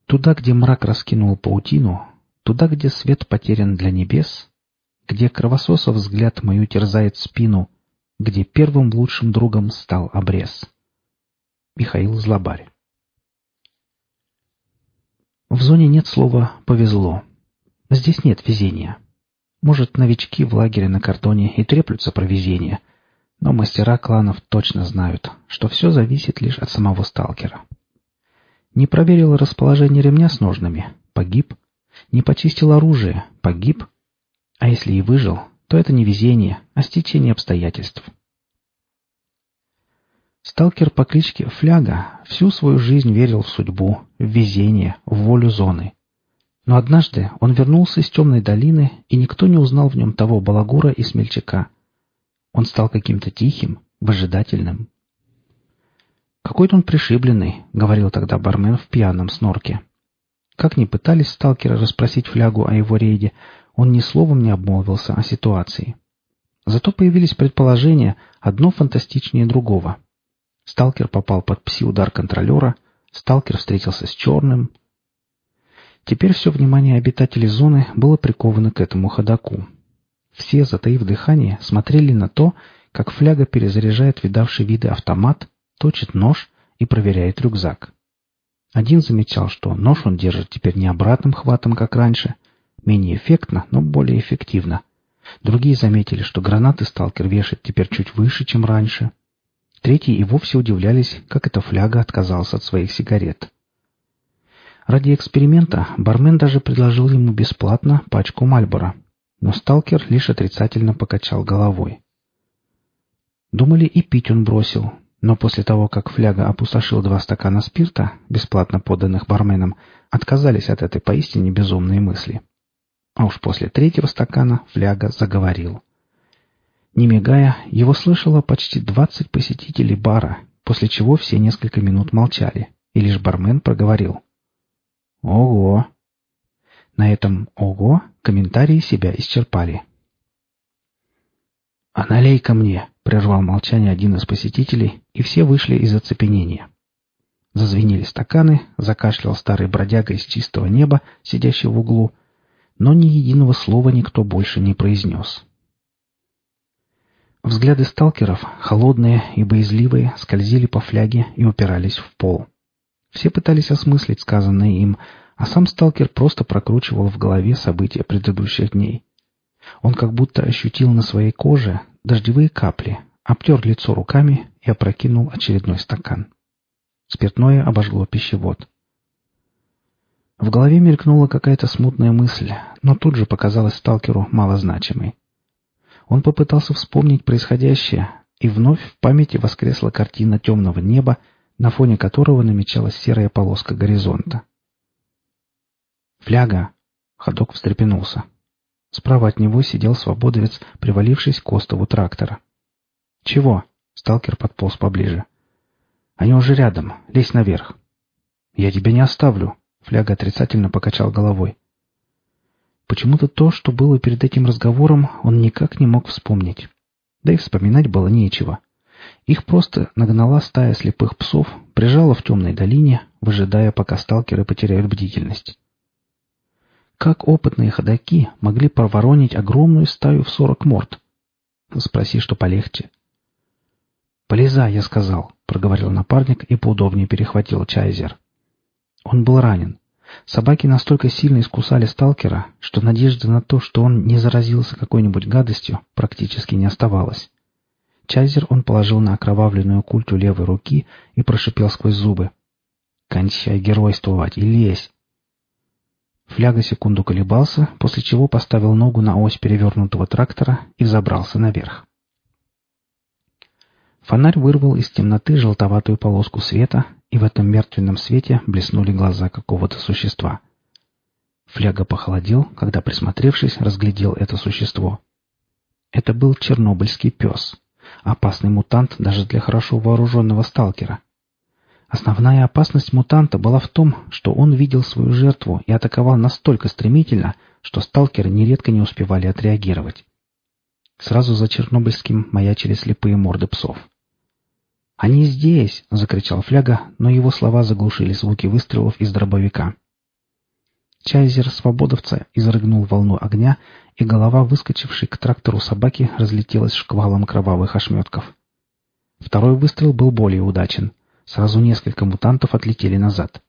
Туда, где мрак раскинул паутину, туда, где свет потерян для небес, где кровососов взгляд мою терзает спину, где первым лучшим другом стал обрез. Михаил Злобарь. В зоне нет слова «повезло». Здесь нет везения. Может, новички в лагере на кордоне и треплются про везение, но мастера кланов точно знают, что все зависит лишь от самого сталкера. Не проверил расположение ремня с ножнами — погиб. Не почистил оружие — погиб. А если и выжил, то это не везение, а стечение обстоятельств. Сталкер по кличке Фляга всю свою жизнь верил в судьбу, в везение, в волю зоны. Но однажды он вернулся из темной долины, и никто не узнал в нем того балагура и смельчака. Он стал каким-то тихим, выжидательным. «Какой-то он пришибленный», — говорил тогда бармен в пьяном снорке. Как ни пытались сталкеры расспросить Флягу о его рейде, он ни словом не обмолвился о ситуации. Зато появились предположения, одно фантастичнее другого. Сталкер попал под пси-удар контролера, сталкер встретился с черным. Теперь все внимание обитателей зоны было приковано к этому ходоку. Все, затаив дыхание, смотрели на то, как Фляга перезаряжает видавший виды автомат, точит нож и проверяет рюкзак. Один замечал, что нож он держит теперь не обратным хватом, как раньше, менее эффектно, но более эффективно. Другие заметили, что гранаты сталкер вешает теперь чуть выше, чем раньше. Третьи и вовсе удивлялись, как эта Фляга отказался от своих сигарет. Ради эксперимента бармен даже предложил ему бесплатно пачку Мальборо, но сталкер лишь отрицательно покачал головой. Думали, и пить он бросил, но после того, как Фляга опустошил 2 стакана спирта, бесплатно поданных барменом, отказались от этой поистине безумной мысли. А уж после 3-го стакана Фляга заговорил. Не мигая, его слышало почти 20 посетителей бара, после чего все несколько минут молчали, и лишь бармен проговорил: «Ого!». На этом «ого» комментарии себя исчерпали. «А налей-ка мне!» — прервал молчание один из посетителей, и все вышли из оцепенения. Зазвенели стаканы, закашлял старый бродяга из чистого неба, сидящий в углу, но ни единого слова никто больше не произнес. Взгляды сталкеров, холодные и боязливые, скользили по Фляге и упирались в пол. Все пытались осмыслить сказанное им, а сам сталкер просто прокручивал в голове события предыдущих дней. Он как будто ощутил на своей коже дождевые капли, обтер лицо руками и опрокинул очередной стакан. Спиртное обожгло пищевод. В голове мелькнула какая-то смутная мысль, но тут же показалась сталкеру малозначимой. Он попытался вспомнить происходящее, и вновь в памяти воскресла картина темного неба, на фоне которого намечалась серая полоска горизонта. «Фляга!» — ходок встрепенулся. Справа от него сидел свободовец, привалившись к остову трактора. «Чего?» — сталкер подполз поближе. «Они уже рядом. Лезь наверх». «Я тебя не оставлю», — Фляга отрицательно покачал головой. Почему-то то, что было перед этим разговором, он никак не мог вспомнить. Да и вспоминать было нечего. Их просто нагнала стая слепых псов, прижала в темной долине, выжидая, пока сталкеры потеряют бдительность. Как опытные ходаки могли проворонить огромную стаю в 40 морд? Спроси, что полегче. «Полезай», — я сказал, — проговорил напарник и поудобнее перехватил чайзер. Он был ранен. Собаки настолько сильно искусали сталкера, что надежды на то, что он не заразился какой-нибудь гадостью, практически не оставалось. Чайзер он положил на окровавленную культю левой руки и прошипел сквозь зубы: «Кончай геройствовать и лезь!» Фляга секунду колебался, после чего поставил ногу на ось перевернутого трактора и забрался наверх. Фонарь вырвал из темноты желтоватую полоску света, и в этом мертвенном свете блеснули глаза какого-то существа. Фляга похолодел, когда, присмотревшись, разглядел это существо. Это был чернобыльский пес, опасный мутант даже для хорошо вооруженного сталкера. Основная опасность мутанта была в том, что он видел свою жертву и атаковал настолько стремительно, что сталкеры нередко не успевали отреагировать. Сразу за чернобыльским маячили слепые морды псов. «Они здесь!» — закричал Фляга, но его слова заглушили звуки выстрелов из дробовика. Чайзер свободовца изрыгнул волну огня, и голова, выскочившей к трактору собаки, разлетелась шквалом кровавых ошметков. Второй выстрел был более удачен. Сразу несколько мутантов отлетели назад.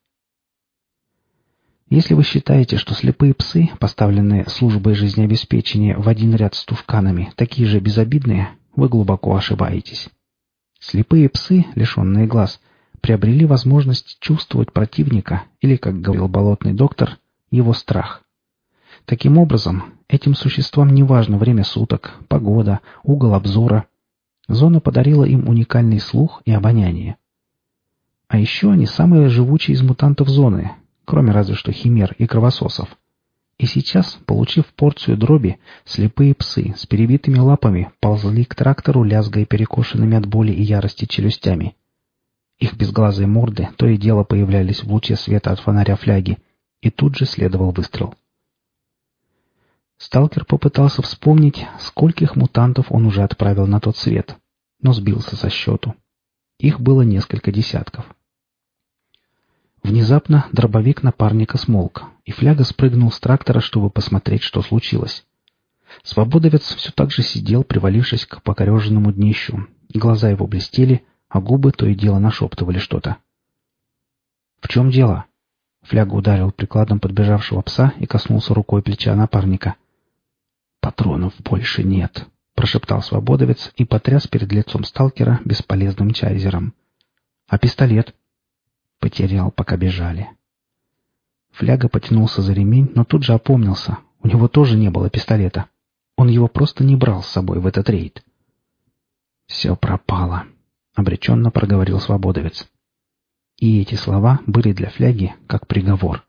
Если вы считаете, что слепые псы, поставленные службой жизнеобеспечения в один ряд с тушканами, такие же безобидные, вы глубоко ошибаетесь. Слепые псы, лишенные глаз, приобрели возможность чувствовать противника или, как говорил болотный доктор, его страх. Таким образом, этим существам не важно время суток, погода, угол обзора. Зона подарила им уникальный слух и обоняние. А еще они самые живучие из мутантов зоны, кроме разве что химер и кровососов. И сейчас, получив порцию дроби, слепые псы с перебитыми лапами ползли к трактору, лязгая перекошенными от боли и ярости челюстями. Их безглазые морды то и дело появлялись в луче света от фонаря фляги, и тут же следовал выстрел. Сталкер попытался вспомнить, скольких мутантов он уже отправил на тот свет, но сбился со счету. Их было несколько десятков. Внезапно дробовик напарника смолк, и фляга спрыгнул с трактора, чтобы посмотреть, что случилось. Свободовец все так же сидел, привалившись к покореженному днищу. Глаза его блестели, а губы то и дело нашептывали что-то. «В чем дело?» Фляга ударил прикладом подбежавшего пса и коснулся рукой плеча напарника. «Патронов больше нет», — прошептал свободовец и потряс перед лицом сталкера бесполезным чайзером. «А пистолет?» «Потерял, пока бежали». Фляга потянулся за ремень, но тут же опомнился. У него тоже не было пистолета. Он его просто не брал с собой в этот рейд. «Все пропало», — обреченно проговорил свободовец. И эти слова были для фляги как приговор.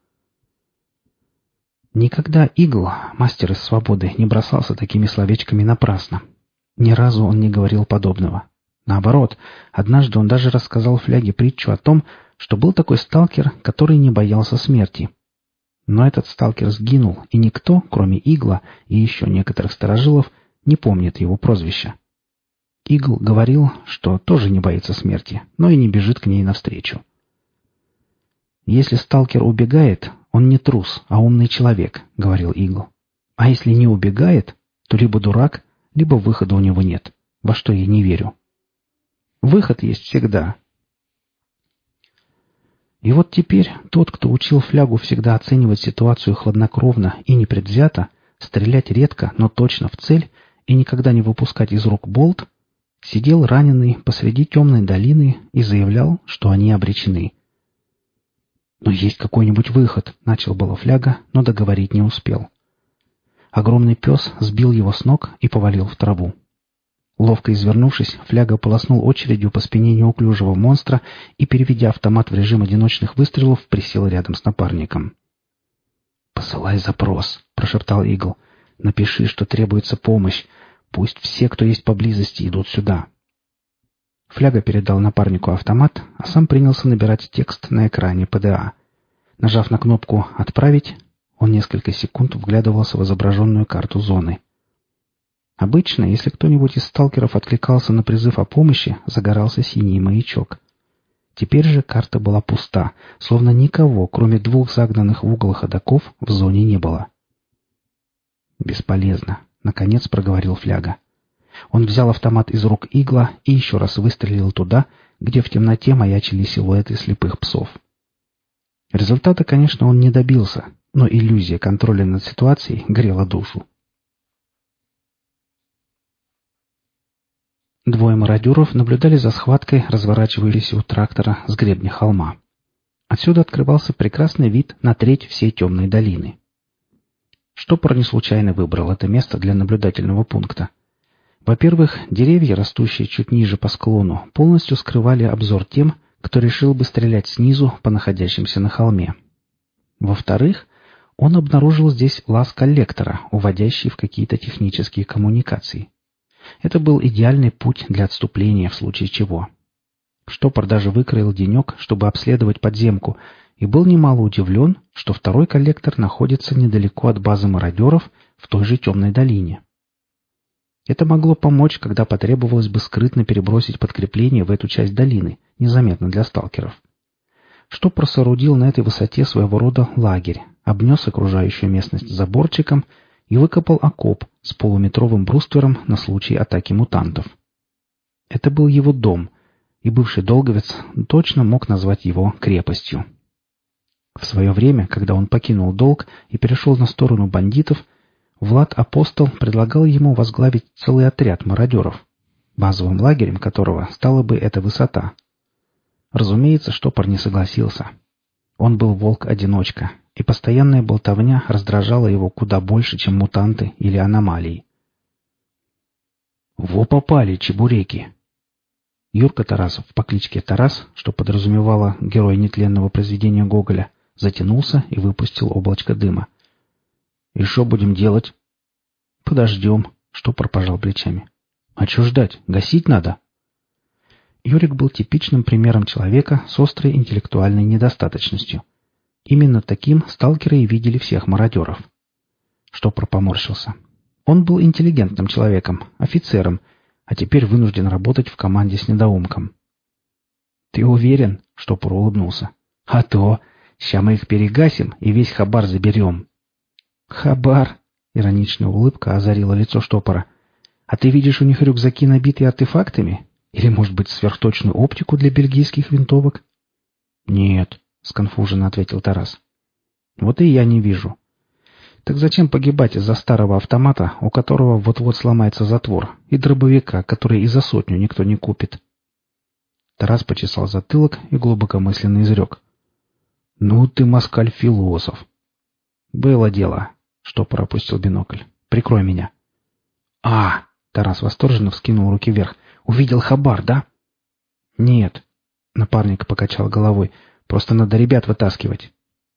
Никогда Игл, мастер из свободы, не бросался такими словечками напрасно. Ни разу он не говорил подобного. Наоборот, однажды он даже рассказал фляге притчу о том, что был такой сталкер, который не боялся смерти. Но этот сталкер сгинул, и никто, кроме Игла и еще некоторых старожилов, не помнит его прозвища. Игл говорил, что тоже не боится смерти, но и не бежит к ней навстречу. «Если сталкер убегает, он не трус, а умный человек», — говорил Игл. «А если не убегает, то либо дурак, либо выхода у него нет, во что я не верю. Выход есть всегда». И вот теперь тот, кто учил флягу всегда оценивать ситуацию хладнокровно и непредвзято, стрелять редко, но точно в цель и никогда не выпускать из рук болт, сидел раненый посреди темной долины и заявлял, что они обречены. «Но есть какой-нибудь выход», — начал было фляга, но договорить не успел. Огромный пес сбил его с ног и повалил в траву. Ловко извернувшись, фляга полоснул очередью по спине неуклюжего монстра и, переведя автомат в режим одиночных выстрелов, присел рядом с напарником. «Посылай запрос», — прошептал Игл. «Напиши, что требуется помощь. Пусть все, кто есть поблизости, идут сюда». Фляга передал напарнику автомат, а сам принялся набирать текст на экране ПДА. Нажав на кнопку «Отправить», он несколько секунд вглядывался в изображенную карту зоны. Обычно, если кто-нибудь из сталкеров откликался на призыв о помощи, загорался синий маячок. Теперь же карта была пуста, словно никого, кроме двух загнанных в угол ходоков, в зоне не было. «Бесполезно», — наконец проговорил фляга. Он взял автомат из рук Игла и еще раз выстрелил туда, где в темноте маячили силуэты слепых псов. Результата, конечно, он не добился, но иллюзия контроля над ситуацией грела душу. Двое мародеров наблюдали за схваткой, разворачивающейся у трактора с гребня холма. Отсюда открывался прекрасный вид на треть всей темной долины. Штопор не случайно выбрал это место для наблюдательного пункта. Во-первых, деревья, растущие чуть ниже по склону, полностью скрывали обзор тем, кто решил бы стрелять снизу по находящимся на холме. Во-вторых, он обнаружил здесь лаз коллектора, уводящий в какие-то технические коммуникации. Это был идеальный путь для отступления в случае чего. Штопор даже выкроил денек, чтобы обследовать подземку, и был немало удивлен, что второй коллектор находится недалеко от базы мародеров в той же темной долине. Это могло помочь, когда потребовалось бы скрытно перебросить подкрепление в эту часть долины, незаметно для сталкеров. Штопор соорудил на этой высоте своего рода лагерь, обнес окружающую местность заборчиком и выкопал окоп с полуметровым бруствером на случай атаки мутантов. Это был его дом, и бывший долговец точно мог назвать его крепостью. В свое время, когда он покинул долг и перешел на сторону бандитов, Влад Апостол предлагал ему возглавить целый отряд мародеров, базовым лагерем которого стала бы эта высота. Разумеется, Штопор не согласился. Он был волк-одиночка, и постоянная болтовня раздражала его куда больше, чем мутанты или аномалии. «Во попали, чебуреки!» Юрка Тарасов по кличке Тарас, что подразумевало герой нетленного произведения Гоголя, затянулся и выпустил облачко дыма. «И что будем делать?» «Подождем», — Штопор пожал плечами. «А что ждать? Гасить надо». Юрик был типичным примером человека с острой интеллектуальной недостаточностью. Именно таким сталкеры и видели всех мародеров. Штопор поморщился. Он был интеллигентным человеком, офицером, а теперь вынужден работать в команде с недоумком. «Ты уверен?» — Штопор улыбнулся. «А то! Ща мы их перегасим и весь хабар заберем». «Хабар?» — ироничная улыбка озарила лицо Штопора. «А ты видишь у них рюкзаки, набитые артефактами? Или, может быть, сверхточную оптику для бельгийских винтовок?» «Нет», — сконфуженно ответил Тарас. «Вот и я не вижу. Так зачем погибать из-за старого автомата, у которого вот-вот сломается затвор, и дробовика, который и за 100 никто не купит?» Тарас почесал затылок и глубокомысленно изрек. «Ну ты, москаль-философ!» «Было дело», — Штопор опустил бинокль. «Прикрой меня». «А!» — Тарас восторженно вскинул руки вверх. «Увидел хабар, да?» «Нет», — напарник покачал головой. «Просто надо ребят вытаскивать».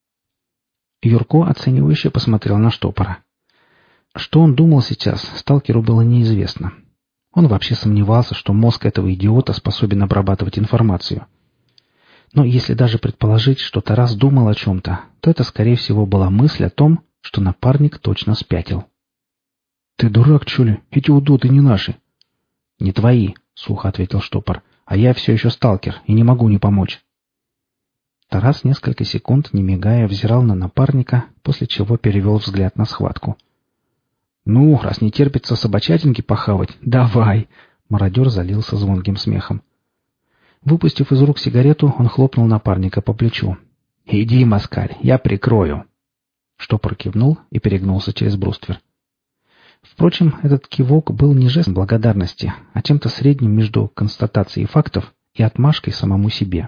Юрко оценивающе посмотрел на Штопора. Что он думал сейчас, сталкеру было неизвестно. Он вообще сомневался, что мозг этого идиота способен обрабатывать информацию. Но если даже предположить, что Тарас думал о чем-то, то это, скорее всего, была мысль о том, что напарник точно спятил. «Ты дурак, что ли? Эти удоты не наши». «Не твои», — сухо ответил Штопор. «А я все еще сталкер и не могу не помочь». Тарас несколько секунд, не мигая, взирал на напарника, после чего перевел взгляд на схватку. «Ну, раз не терпится собачатинки похавать, давай!» Мародер залился звонким смехом. Выпустив из рук сигарету, он хлопнул напарника по плечу. «Иди, москаль, я прикрою!» Штопор кивнул и перегнулся через бруствер. Впрочем, этот кивок был не жестом благодарности, а чем-то средним между констатацией фактов и отмашкой самому себе.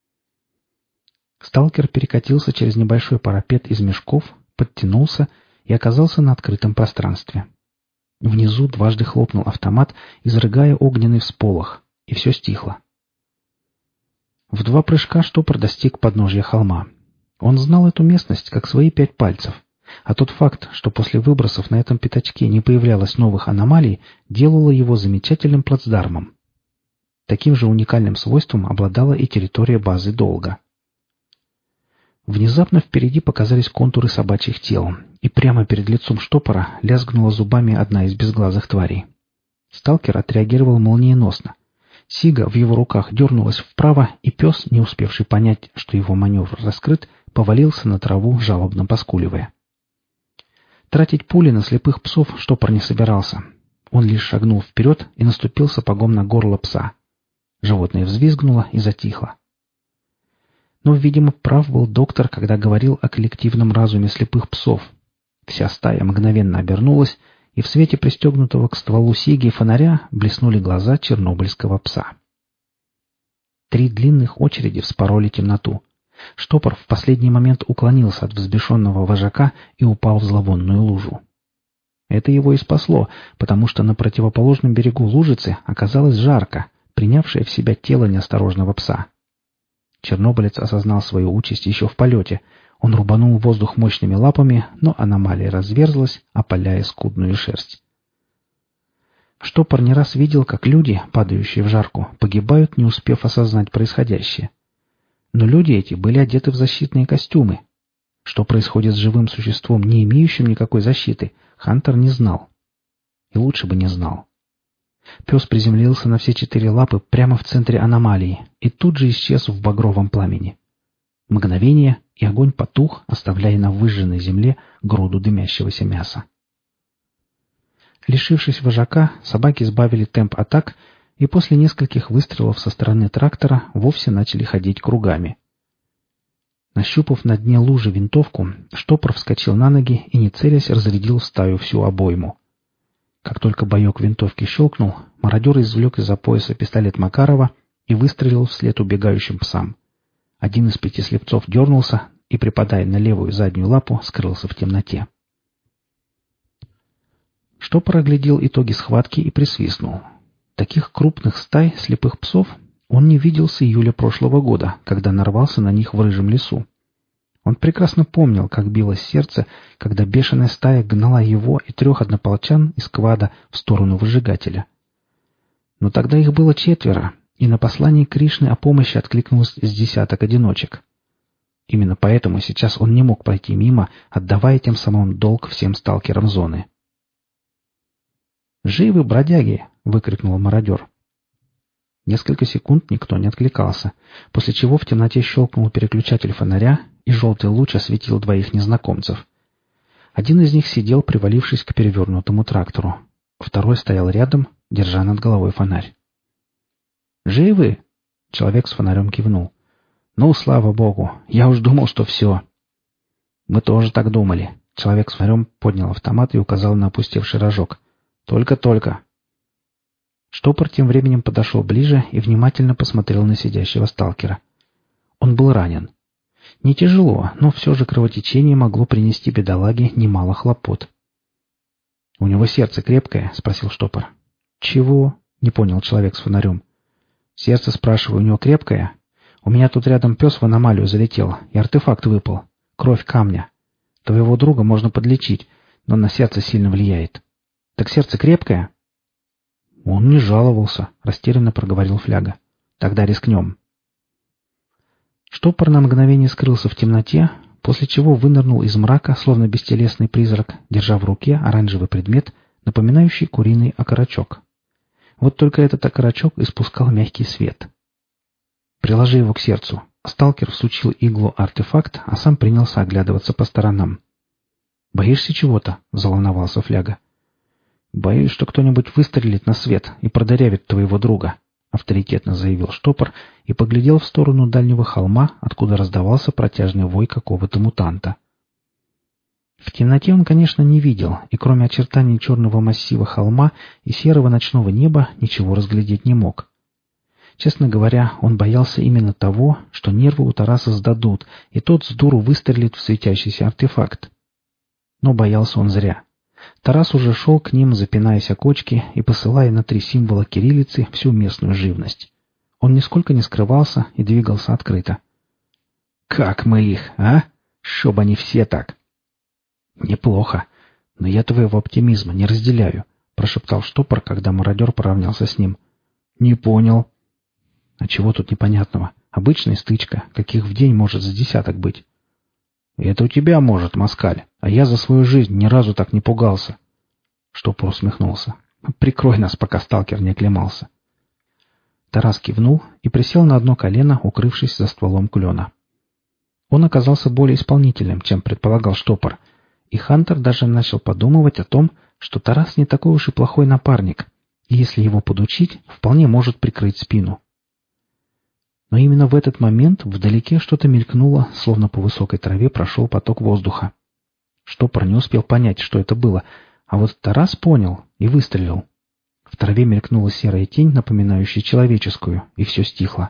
Сталкер перекатился через небольшой парапет из мешков, подтянулся и оказался на открытом пространстве. Внизу дважды хлопнул автомат, изрыгая огненный всполох, и все стихло. В 2 прыжка Штопор достиг подножья холма. Он знал эту местность как свои 5 пальцев, а тот факт, что после выбросов на этом пятачке не появлялось новых аномалий, делало его замечательным плацдармом. Таким же уникальным свойством обладала и территория базы Долга. Внезапно впереди показались контуры собачьих тел, и прямо перед лицом Штопора лязгнула зубами одна из безглазых тварей. Сталкер отреагировал молниеносно. Сига в его руках дернулась вправо, и пес, не успевший понять, что его маневр раскрыт, повалился на траву, жалобно поскуливая. Тратить пули на слепых псов Штопор не собирался. Он лишь шагнул вперед и наступил сапогом на горло пса. Животное взвизгнуло и затихло. Но, видимо, прав был доктор, когда говорил о коллективном разуме слепых псов. Вся стая мгновенно обернулась, и в свете пристегнутого к стволу сиги фонаря блеснули глаза чернобыльского пса. 3 длинных очереди вспороли темноту. Штопор в последний момент уклонился от взбешенного вожака и упал в зловонную лужу. Это его и спасло, потому что на противоположном берегу лужицы оказалось жарко, принявшее в себя тело неосторожного пса. Чернобылец осознал свою участь еще в полете. Он рубанул воздух мощными лапами, но аномалия разверзлась, опаляя скудную шерсть. Штопор не раз видел, как люди, падающие в жарку, погибают, не успев осознать происходящее. Но люди эти были одеты в защитные костюмы. Что происходит с живым существом, не имеющим никакой защиты, Хантер не знал. И лучше бы не знал. Пес приземлился на все 4 лапы прямо в центре аномалии и тут же исчез в багровом пламени. Мгновение, и огонь потух, оставляя на выжженной земле груду дымящегося мяса. Лишившись вожака, собаки сбавили темп атак и после нескольких выстрелов со стороны трактора вовсе начали ходить кругами. Нащупав на дне лужи винтовку, штопор вскочил на ноги и, не целясь, разрядил в стаю всю обойму. Как только боек винтовки щелкнул, мародер извлек из-за пояса пистолет Макарова и выстрелил вслед убегающим псам. Один из 5 слепцов дернулся и, припадая на левую заднюю лапу, скрылся в темноте. Штопор оглядел итоги схватки и присвистнул. Таких крупных стай слепых псов он не видел с июля прошлого года, когда нарвался на них в рыжем лесу. Он прекрасно помнил, как билось сердце, когда бешеная стая гнала его и 3 однополчан из квада в сторону выжигателя. Но тогда их было 4, и на послание Кришны о помощи откликнулось с 10 одиночек. Именно поэтому сейчас он не мог пройти мимо, отдавая тем самым долг всем сталкерам зоны. «Живы, бродяги!» — выкрикнул мародер. Несколько секунд никто не откликался, после чего в темноте щелкнул переключатель фонаря, и желтый луч осветил 2 незнакомцев. Один из них сидел, привалившись к перевернутому трактору. Второй стоял рядом, держа над головой фонарь. «Живы?» — человек с фонарем кивнул. «Ну, слава богу, я уж думал, что все». «Мы тоже так думали». Человек с фонарем поднял автомат и указал на опустевший рожок. «Только-только». Штопор тем временем подошел ближе и внимательно посмотрел на сидящего сталкера. Он был ранен. Не тяжело, но все же кровотечение могло принести бедолаге немало хлопот. «У него сердце крепкое?» — спросил штопор. «Чего?» — не понял человек с фонарем. «Сердце, спрашиваю, у него крепкое? У меня тут рядом пес в аномалию залетел, и артефакт выпал. Кровь камня. Твоего друга можно подлечить, но на сердце сильно влияет. Так сердце крепкое?» «Он не жаловался», — растерянно проговорил Фляга. «Тогда рискнем». Штопор на мгновение скрылся в темноте, после чего вынырнул из мрака, словно бестелесный призрак, держа в руке оранжевый предмет, напоминающий куриный окорочок. Вот только этот окорочок испускал мягкий свет. «Приложи его к сердцу». Сталкер всучил иглу артефакт, а сам принялся оглядываться по сторонам. «Боишься чего-то?» — заволновался Фляга. «Боюсь, что кто-нибудь выстрелит на свет и продырявит твоего друга», — авторитетно заявил штопор и поглядел в сторону дальнего холма, откуда раздавался протяжный вой какого-то мутанта. В темноте он, конечно, не видел, и кроме очертаний черного массива холма и серого ночного неба ничего разглядеть не мог. Честно говоря, он боялся именно того, что нервы у Тараса сдадут, и тот с дуру выстрелит в светящийся артефакт. Но боялся он зря. Тарас уже шел к ним, запинаясь о кочки и посылая на 3 символа кириллицы всю местную живность. Он нисколько не скрывался и двигался открыто. «Как мы их, а? Чтоб они все так!» «Неплохо, но я твоего оптимизма не разделяю», — прошептал штопор, когда мародер поравнялся с ним. «Не понял». «А чего тут непонятного? Обычная стычка, каких в день может с 10 быть». «Это у тебя может, москаль, а я за свою жизнь ни разу так не пугался». Штопор усмехнулся. «Прикрой нас, пока сталкер не оклемался». Тарас кивнул и присел на одно колено, укрывшись за стволом клена. Он оказался более исполнительным, чем предполагал штопор, и Хантер даже начал подумывать о том, что Тарас не такой уж и плохой напарник, и если его подучить, вполне может прикрыть спину. Но именно в этот момент вдалеке что-то мелькнуло, словно по высокой траве прошел поток воздуха. Штопор не успел понять, что это было, а вот Тарас понял и выстрелил. В траве мелькнула серая тень, напоминающая человеческую, и все стихло.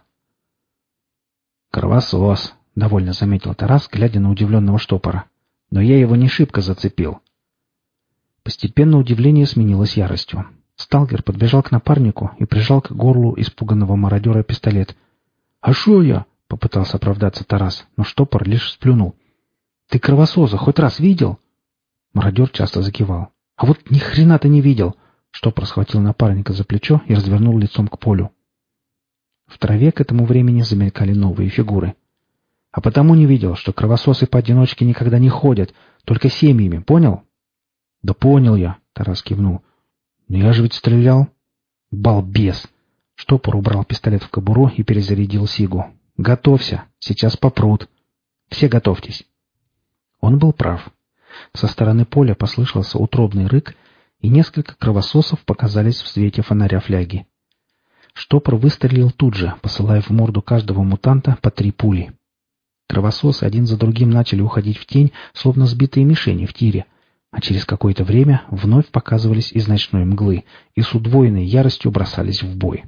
«Кровосос», — довольно заметил Тарас, глядя на удивленного штопора. «Но я его не шибко зацепил». Постепенно удивление сменилось яростью. Сталкер подбежал к напарнику и прижал к горлу испуганного мародера пистолет. «А шо я?» — попытался оправдаться Тарас, но штопор лишь сплюнул. «Ты кровососа хоть раз видел?» Мародер часто закивал. «А вот ни хрена ты не видел!» Штопор схватил напарника за плечо и развернул лицом к полю. В траве к этому времени замелькали новые фигуры. «А потому не видел, что кровососы поодиночке никогда не ходят, только семьями, понял?» «Да понял я», — Тарас кивнул. «Но я же ведь стрелял». «Балбес!» Штопор убрал пистолет в кобуру и перезарядил сигу. «Готовься, сейчас попрут». Все готовьтесь!» Он был прав. Со стороны поля послышался утробный рык, и несколько кровососов показались в свете фонаря фляги. Штопор выстрелил тут же, посылая в морду каждого мутанта по 3 пули. Кровососы один за другим начали уходить в тень, словно сбитые мишени в тире, а через какое-то время вновь показывались из ночной мглы и с удвоенной яростью бросались в бой.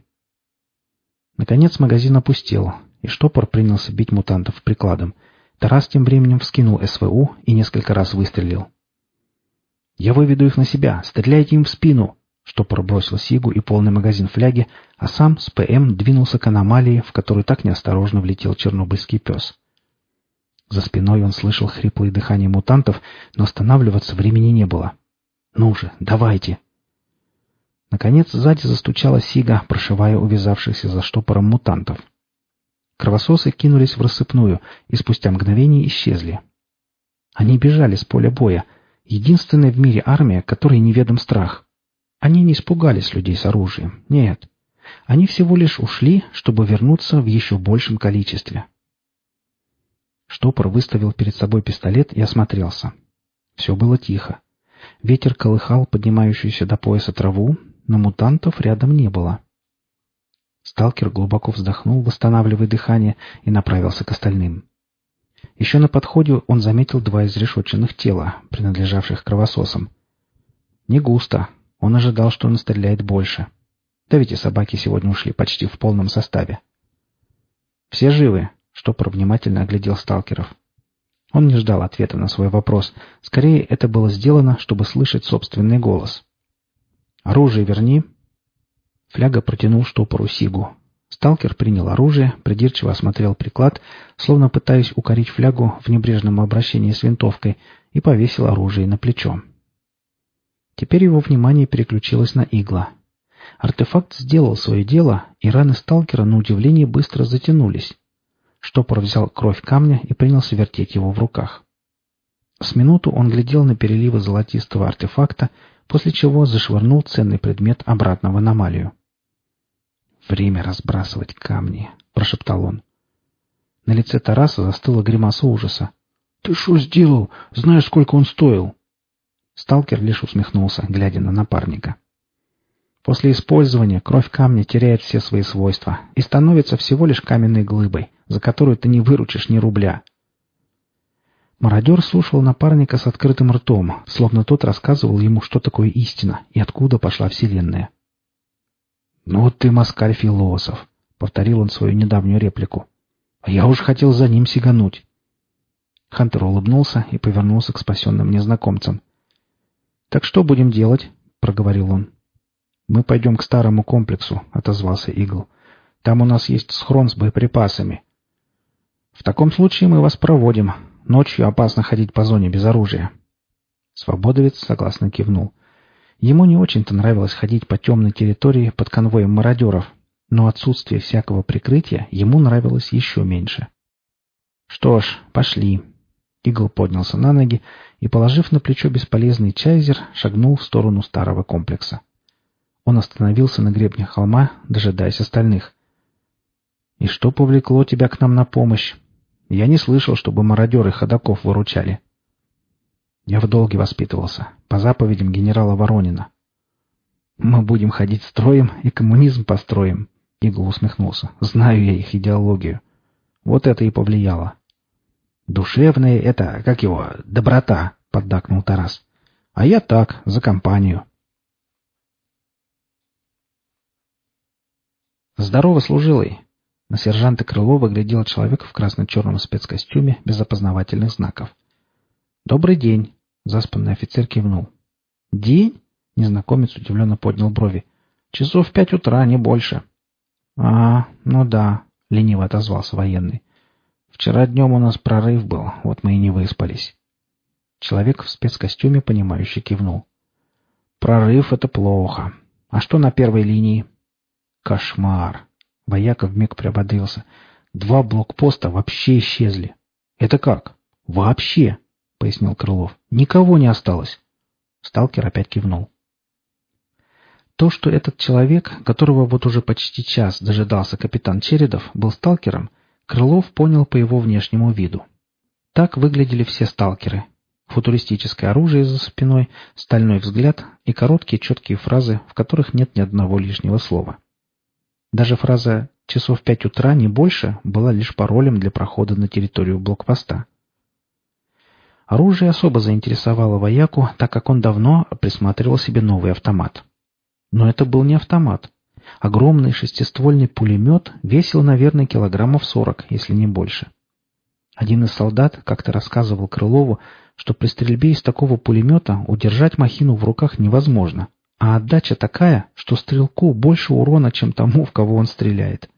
Наконец магазин опустел, и Штопор принялся бить мутантов прикладом. Тарас тем временем вскинул СВУ и несколько раз выстрелил. «Я выведу их на себя! Стреляйте им в спину!» Штопор бросил Сигу и полный магазин фляги, а сам с ПМ двинулся к аномалии, в которую так неосторожно влетел чернобыльский пес. За спиной он слышал хриплые дыхания мутантов, но останавливаться времени не было. «Ну же, давайте!» Наконец сзади застучала Сига, прошивая увязавшихся за Штопором мутантов. Кровососы кинулись в рассыпную и спустя мгновение исчезли. Они бежали с поля боя, единственная в мире армия, которой неведом страх. Они не испугались людей с оружием, нет. Они всего лишь ушли, чтобы вернуться в еще большем количестве. Штопор выставил перед собой пистолет и осмотрелся. Все было тихо. Ветер колыхал поднимающуюся до пояса траву, но мутантов рядом не было. Сталкер глубоко вздохнул, восстанавливая дыхание, и направился к остальным. Еще на подходе он заметил 2 изрешетченных тела, принадлежавших кровососам. Не густо. Он ожидал, что он стреляет больше. Да ведь и собаки сегодня ушли почти в полном составе. «Все живы?» — Штопор внимательно оглядел сталкеров. Он не ждал ответа на свой вопрос. Скорее, это было сделано, чтобы слышать собственный голос. «Оружие верни!» Фляга протянул Штопору Сигу. Сталкер принял оружие, придирчиво осмотрел приклад, словно пытаясь укорить флягу в небрежном обращении с винтовкой, и повесил оружие на плечо. Теперь его внимание переключилось на игла. Артефакт сделал свое дело, и раны сталкера на удивление быстро затянулись. Штопор взял кровь камня и принялся вертеть его в руках. С минуту он глядел на переливы золотистого артефакта, после чего зашвырнул ценный предмет обратно в аномалию. «Время разбрасывать камни», — прошептал он. На лице Тараса застыла гримаса ужаса. «Ты что сделал? Знаешь, сколько он стоил?» Сталкер лишь усмехнулся, глядя на напарника. «После использования кровь камня теряет все свои свойства и становится всего лишь каменной глыбой, за которую ты не выручишь ни рубля». Мародер слушал напарника с открытым ртом, словно тот рассказывал ему, что такое истина и откуда пошла Вселенная. «Ну ты москаль-философ», — повторил он свою недавнюю реплику. «А я уж хотел за ним сигануть». Хантер улыбнулся и повернулся к спасенным незнакомцам. «Так что будем делать?» — проговорил он. «Мы пойдем к старому комплексу», — отозвался Игл. «Там у нас есть схрон с боеприпасами». «В таком случае мы вас проводим. Ночью опасно ходить по зоне без оружия». Свободовец согласно кивнул. Ему не очень-то нравилось ходить по темной территории под конвоем мародеров, но отсутствие всякого прикрытия ему нравилось еще меньше. «Что ж, пошли». Игл поднялся на ноги и, положив на плечо бесполезный чайзер, шагнул в сторону старого комплекса. Он остановился на гребне холма, дожидаясь остальных. «И что повлекло тебя к нам на помощь? Я не слышал, чтобы мародеры ходоков выручали». «Я в долге воспитывался, по заповедям генерала Воронина». «Мы будем ходить строем и коммунизм построим», — Игл усмехнулся. «Знаю я их идеологию. Вот это и повлияло». «Душевная это, как его, доброта», — поддакнул Тарас. «А я так, за компанию». «Здорово, служилый!» На сержанта Крылова глядел человек в красно-черном спецкостюме без опознавательных знаков. «Добрый день!» — заспанный офицер кивнул. «День?» — незнакомец удивленно поднял брови. «Часов в 5 утра, не больше». «А, ну да», — лениво отозвался военный. «Вчера днем у нас прорыв был, вот мы и не выспались». Человек в спецкостюме, понимающе кивнул. «Прорыв — это плохо. А что на первой линии?» «Кошмар!» Вояка вмиг приободрился. 2 блокпоста вообще исчезли. «Это как?» «Вообще!» — пояснил Крылов. «Никого не осталось». Сталкер опять кивнул. То, что этот человек, которого вот уже почти час дожидался капитан Чередов, был сталкером, Крылов понял по его внешнему виду. Так выглядели все сталкеры. Футуристическое оружие за спиной, стальной взгляд и короткие четкие фразы, в которых нет ни одного лишнего слова. Даже фраза «часов 5 утра, не больше» была лишь паролем для прохода на территорию блокпоста. Оружие особо заинтересовало вояку, так как он давно присматривал себе новый автомат. Но это был не автомат. Огромный шестиствольный пулемет весил, наверное, килограммов 40, если не больше. Один из солдат как-то рассказывал Крылову, что при стрельбе из такого пулемета удержать махину в руках невозможно, а отдача такая, что стрелку больше урона, чем тому, в кого он стреляет.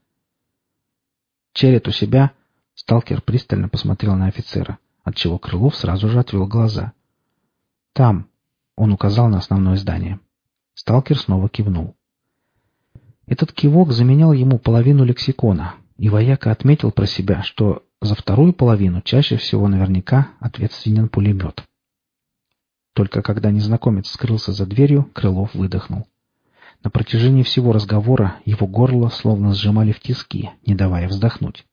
«Черед у себя?» — сталкер пристально посмотрел на офицера, отчего Крылов сразу же отвел глаза. «Там», — он указал на основное здание. Сталкер снова кивнул. Этот кивок заменял ему половину лексикона, и вояка отметил про себя, что за вторую половину чаще всего наверняка ответственен пулемет. Только когда незнакомец скрылся за дверью, Крылов выдохнул. На протяжении всего разговора его горло словно сжимали в тиски, не давая вздохнуть.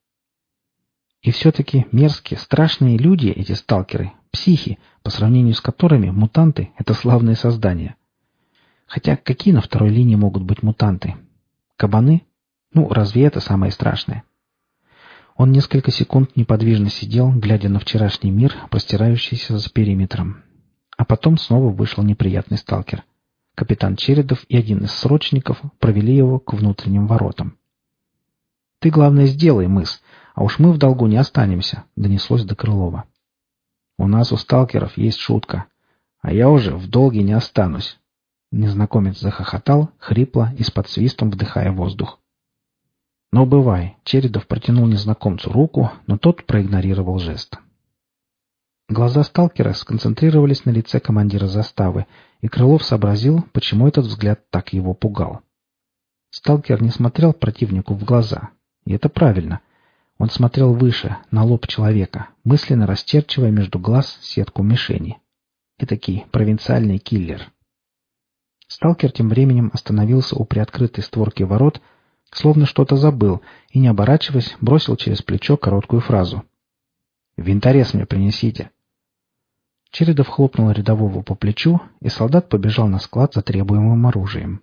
И все-таки мерзкие, страшные люди эти сталкеры, психи, по сравнению с которыми мутанты — это славные создания. Хотя какие на второй линии могут быть мутанты? Кабаны? Ну, разве это самое страшное? Он несколько секунд неподвижно сидел, глядя на вчерашний мир, простирающийся за периметром. А потом снова вышел неприятный сталкер. Капитан Чередов и один из срочников провели его к внутренним воротам. «Ты, главное, сделай, мыс, а уж мы в долгу не останемся», — донеслось до Крылова. «У нас у сталкеров есть шутка, а я уже в долге не останусь». Незнакомец захохотал, хрипло и с подсвистом вдыхая воздух. «Ну, бывай», — Чередов протянул незнакомцу руку, но тот проигнорировал жест. Глаза сталкера сконцентрировались на лице командира заставы, и Крылов сообразил, почему этот взгляд так его пугал. Сталкер не смотрел противнику в глаза, и это правильно. Он смотрел выше, на лоб человека, мысленно расчерчивая между глаз сетку мишени. Этакий провинциальный киллер. Сталкер тем временем остановился у приоткрытой створки ворот, словно что-то забыл, и, не оборачиваясь, бросил через плечо короткую фразу. «Винторез мне принесите». Чередов хлопнул рядового по плечу, и солдат побежал на склад за требуемым оружием.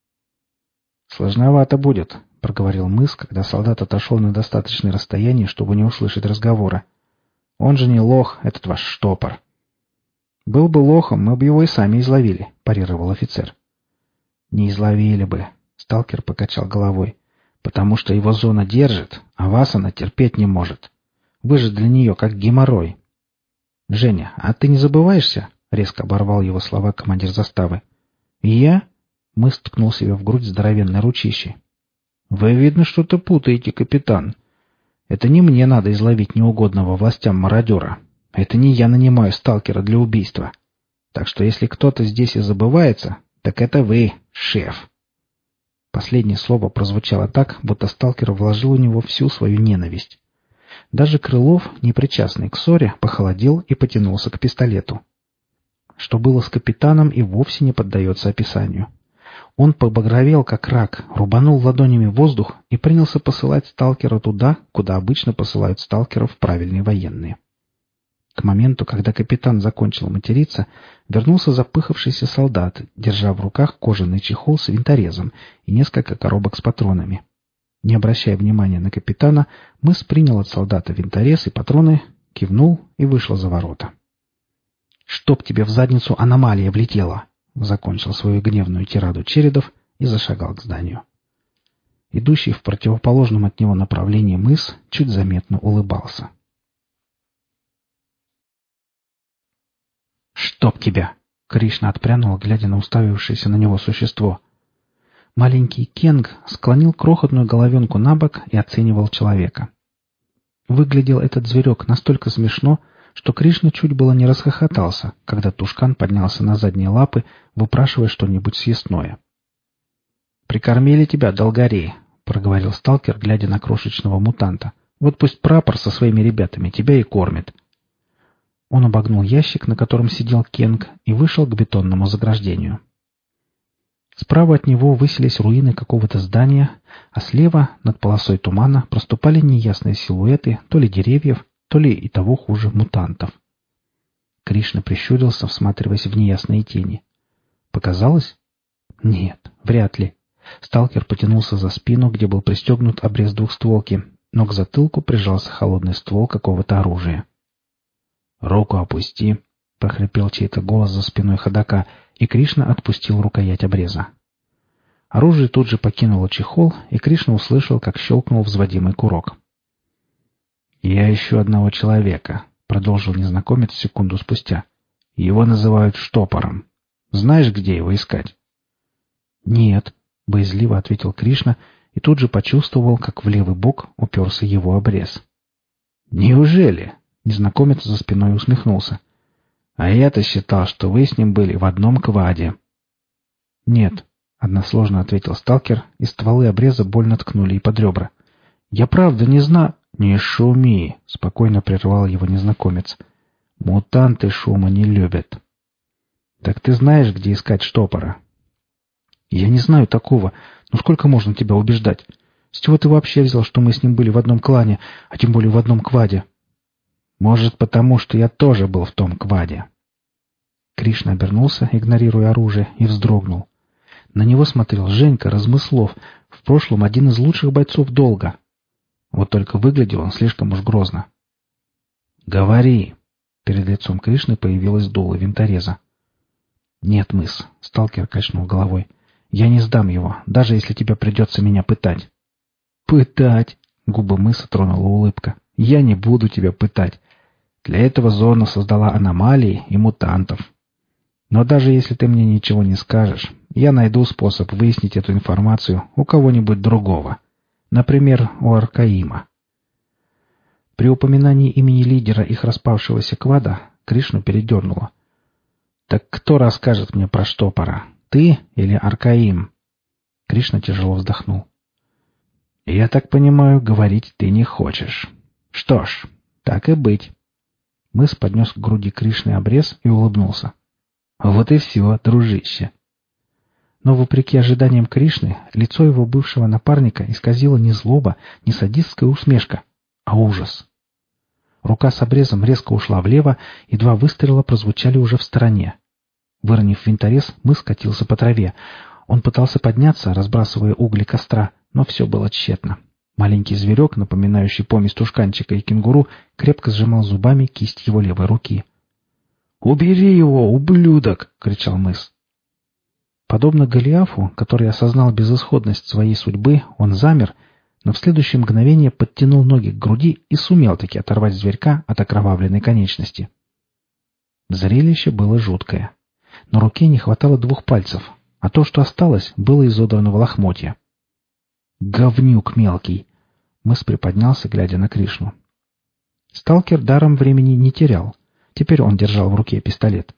«Сложновато будет», — проговорил мыс, когда солдат отошел на достаточное расстояние, чтобы не услышать разговора. «Он же не лох, этот ваш штопор». «Был бы лохом, мы бы его и сами изловили», — парировал офицер. «Не изловили бы», — сталкер покачал головой, «потому что его зона держит, а вас она терпеть не может. Вы же для нее как геморрой». «Женя, а ты не забываешься?» — резко оборвал его слова командир заставы. «Я?» — мыс ткнул себе в грудь здоровенной ручищей. «Вы, видно, что-то путаете, капитан. Это не мне надо изловить неугодного властям мародера. Это не я нанимаю сталкера для убийства. Так что если кто-то здесь и забывается, так это вы, шеф». Последнее слово прозвучало так, будто сталкер вложил в него всю свою ненависть. Даже Крылов, непричастный к ссоре, похолодел и потянулся к пистолету. Что было с капитаном, и вовсе не поддается описанию. Он побагровел, как рак, рубанул ладонями воздух и принялся посылать сталкера туда, куда обычно посылают сталкеров правильные военные. К моменту, когда капитан закончил материться, вернулся запыхавшийся солдат, держа в руках кожаный чехол с винторезом и несколько коробок с патронами. Не обращая внимания на капитана, мыс принял от солдата винторез и патроны, кивнул и вышел за ворота. «Чтоб тебе в задницу аномалия влетела!» — закончил свою гневную тираду Чередов и зашагал к зданию. Идущий в противоположном от него направлении мыс чуть заметно улыбался. «Чтоб тебя!» — Кришна отпрянул, глядя на уставившееся на него существо. Маленький Кенг склонил крохотную головенку на бок и оценивал человека. Выглядел этот зверек настолько смешно, что Кришна чуть было не расхохотался, когда Тушкан поднялся на задние лапы, выпрашивая что-нибудь съестное. «Прикормили тебя, долгари!» — проговорил сталкер, глядя на крошечного мутанта. «Вот пусть прапор со своими ребятами тебя и кормит». Он обогнул ящик, на котором сидел Кенг, и вышел к бетонному заграждению. Справа от него высились руины какого-то здания, а слева, над полосой тумана, проступали неясные силуэты то ли деревьев, то ли и того хуже мутантов. Кришна прищурился, всматриваясь в неясные тени. Показалось? Нет, вряд ли. Сталкер потянулся за спину, где был пристегнут обрез двухстволки, но к затылку прижался холодный ствол какого-то оружия. «Руку опусти!» — прохрипел чей-то голос за спиной ходока, и Кришна отпустил рукоять обреза. Оружие тут же покинуло чехол, и Кришна услышал, как щелкнул взводимый курок. «Я ищу одного человека», — продолжил незнакомец секунду спустя. «Его называют Штопором. Знаешь, где его искать?» «Нет», — боязливо ответил Кришна и тут же почувствовал, как в левый бок уперся его обрез. «Неужели?» — незнакомец за спиной усмехнулся. «А я-то считал, что вы с ним были в одном кваде». «Нет», — односложно ответил сталкер, и стволы обреза больно ткнули и под ребра. «Я правда не знаю...» «Не шуми!» — спокойно прервал его незнакомец. «Мутанты шума не любят». «Так ты знаешь, где искать Штопора?» «Я не знаю такого. Но сколько можно тебя убеждать? С чего ты вообще взял, что мы с ним были в одном клане, а тем более в одном кваде?» «Может, потому что я тоже был в том кваде». Кришна обернулся, игнорируя оружие, и вздрогнул. На него смотрел Женька Размыслов, в прошлом один из лучших бойцов долга. Вот только выглядел он слишком уж грозно. «Говори!» Перед лицом Кришны появилась дуло винтореза. «Нет, мыс», — сталкер качнул головой. «Я не сдам его, даже если тебе придется меня пытать». «Пытать?» — губы мыса тронула улыбка. «Я не буду тебя пытать. Для этого зона создала аномалии и мутантов. Но даже если ты мне ничего не скажешь, я найду способ выяснить эту информацию у кого-нибудь другого. Например, у Аркаима». При упоминании имени лидера их распавшегося квада Кришну передернуло. «Так кто расскажет мне про Штопора? Ты или Аркаим?» Кришна тяжело вздохнул. «Я так понимаю, говорить ты не хочешь. Что ж, так и быть». Мыс поднес к груди Кришны обрез и улыбнулся. «Вот и все, дружище». Но, вопреки ожиданиям Кришны, лицо его бывшего напарника исказило не злоба, не садистская усмешка, а ужас. Рука с обрезом резко ушла влево, и два выстрела прозвучали уже в стороне. Выронив винторез, мыс скатился по траве. Он пытался подняться, разбрасывая угли костра, но все было тщетно. Маленький зверек, напоминающий помесь тушканчика и кенгуру, крепко сжимал зубами кисть его левой руки. «Убери его, ублюдок!» — кричал мыс. Подобно Голиафу, который осознал безысходность своей судьбы, он замер, но в следующее мгновение подтянул ноги к груди и сумел таки оторвать зверька от окровавленной конечности. Зрелище было жуткое. На руке не хватало 2 пальцев, а то, что осталось, было изодрано в лохмотья. «Говнюк мелкий!» Мыс приподнялся, глядя на Кришну. Сталкер даром времени не терял. Теперь он держал в руке пистолет.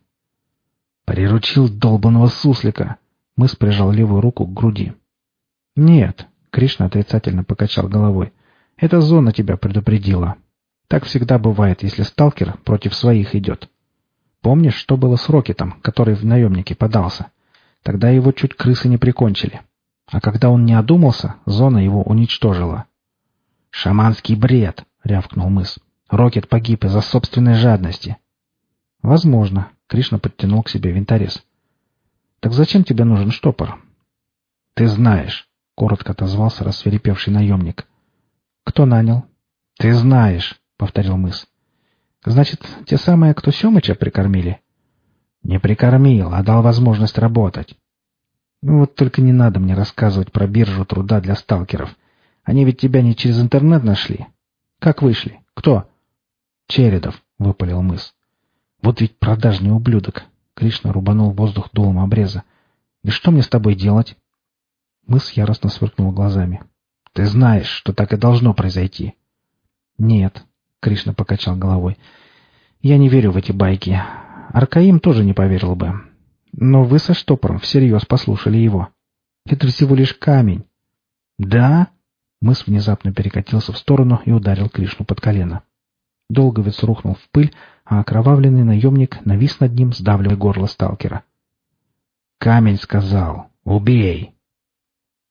«Приручил долбаного суслика!» Мыс прижал левую руку к груди. «Нет», — Кришна отрицательно покачал головой, — «эта зона тебя предупредила. Так всегда бывает, если сталкер против своих идет. Помнишь, что было с Рокетом, который в наемники подался? Тогда его чуть крысы не прикончили. А когда он не одумался, зона его уничтожила». «Шаманский бред!» — рявкнул мыс. «Рокет погиб из-за собственной жадности». «Возможно», — Кришна подтянул к себе винторез. «Так зачем тебе нужен Штопор?» «Ты знаешь», — коротко отозвался рассвирепевший наемник. «Кто нанял?» «Ты знаешь», — повторил мыс. «Значит, те самые, кто Семыча прикормили?» «Не прикормил, а дал возможность работать». «Ну вот только не надо мне рассказывать про биржу труда для сталкеров. Они ведь тебя не через интернет нашли. Как вышли? Кто?» «Чередов», — выпалил мыс. «Вот ведь продажный ублюдок!» Кришна рубанул воздух дулом обреза. «И что мне с тобой делать?» Мыс яростно сверкнул глазами. «Ты знаешь, что так и должно произойти». «Нет», — Кришна покачал головой. «Я не верю в эти байки. Аркаим тоже не поверил бы. Но вы со Штопором всерьез послушали его. Это всего лишь камень». «Да?» Мыс внезапно перекатился в сторону и ударил Кришну под колено. Долговец рухнул в пыль, а окровавленный наемник навис над ним, сдавливая горло сталкера. «Камень сказал: убей!»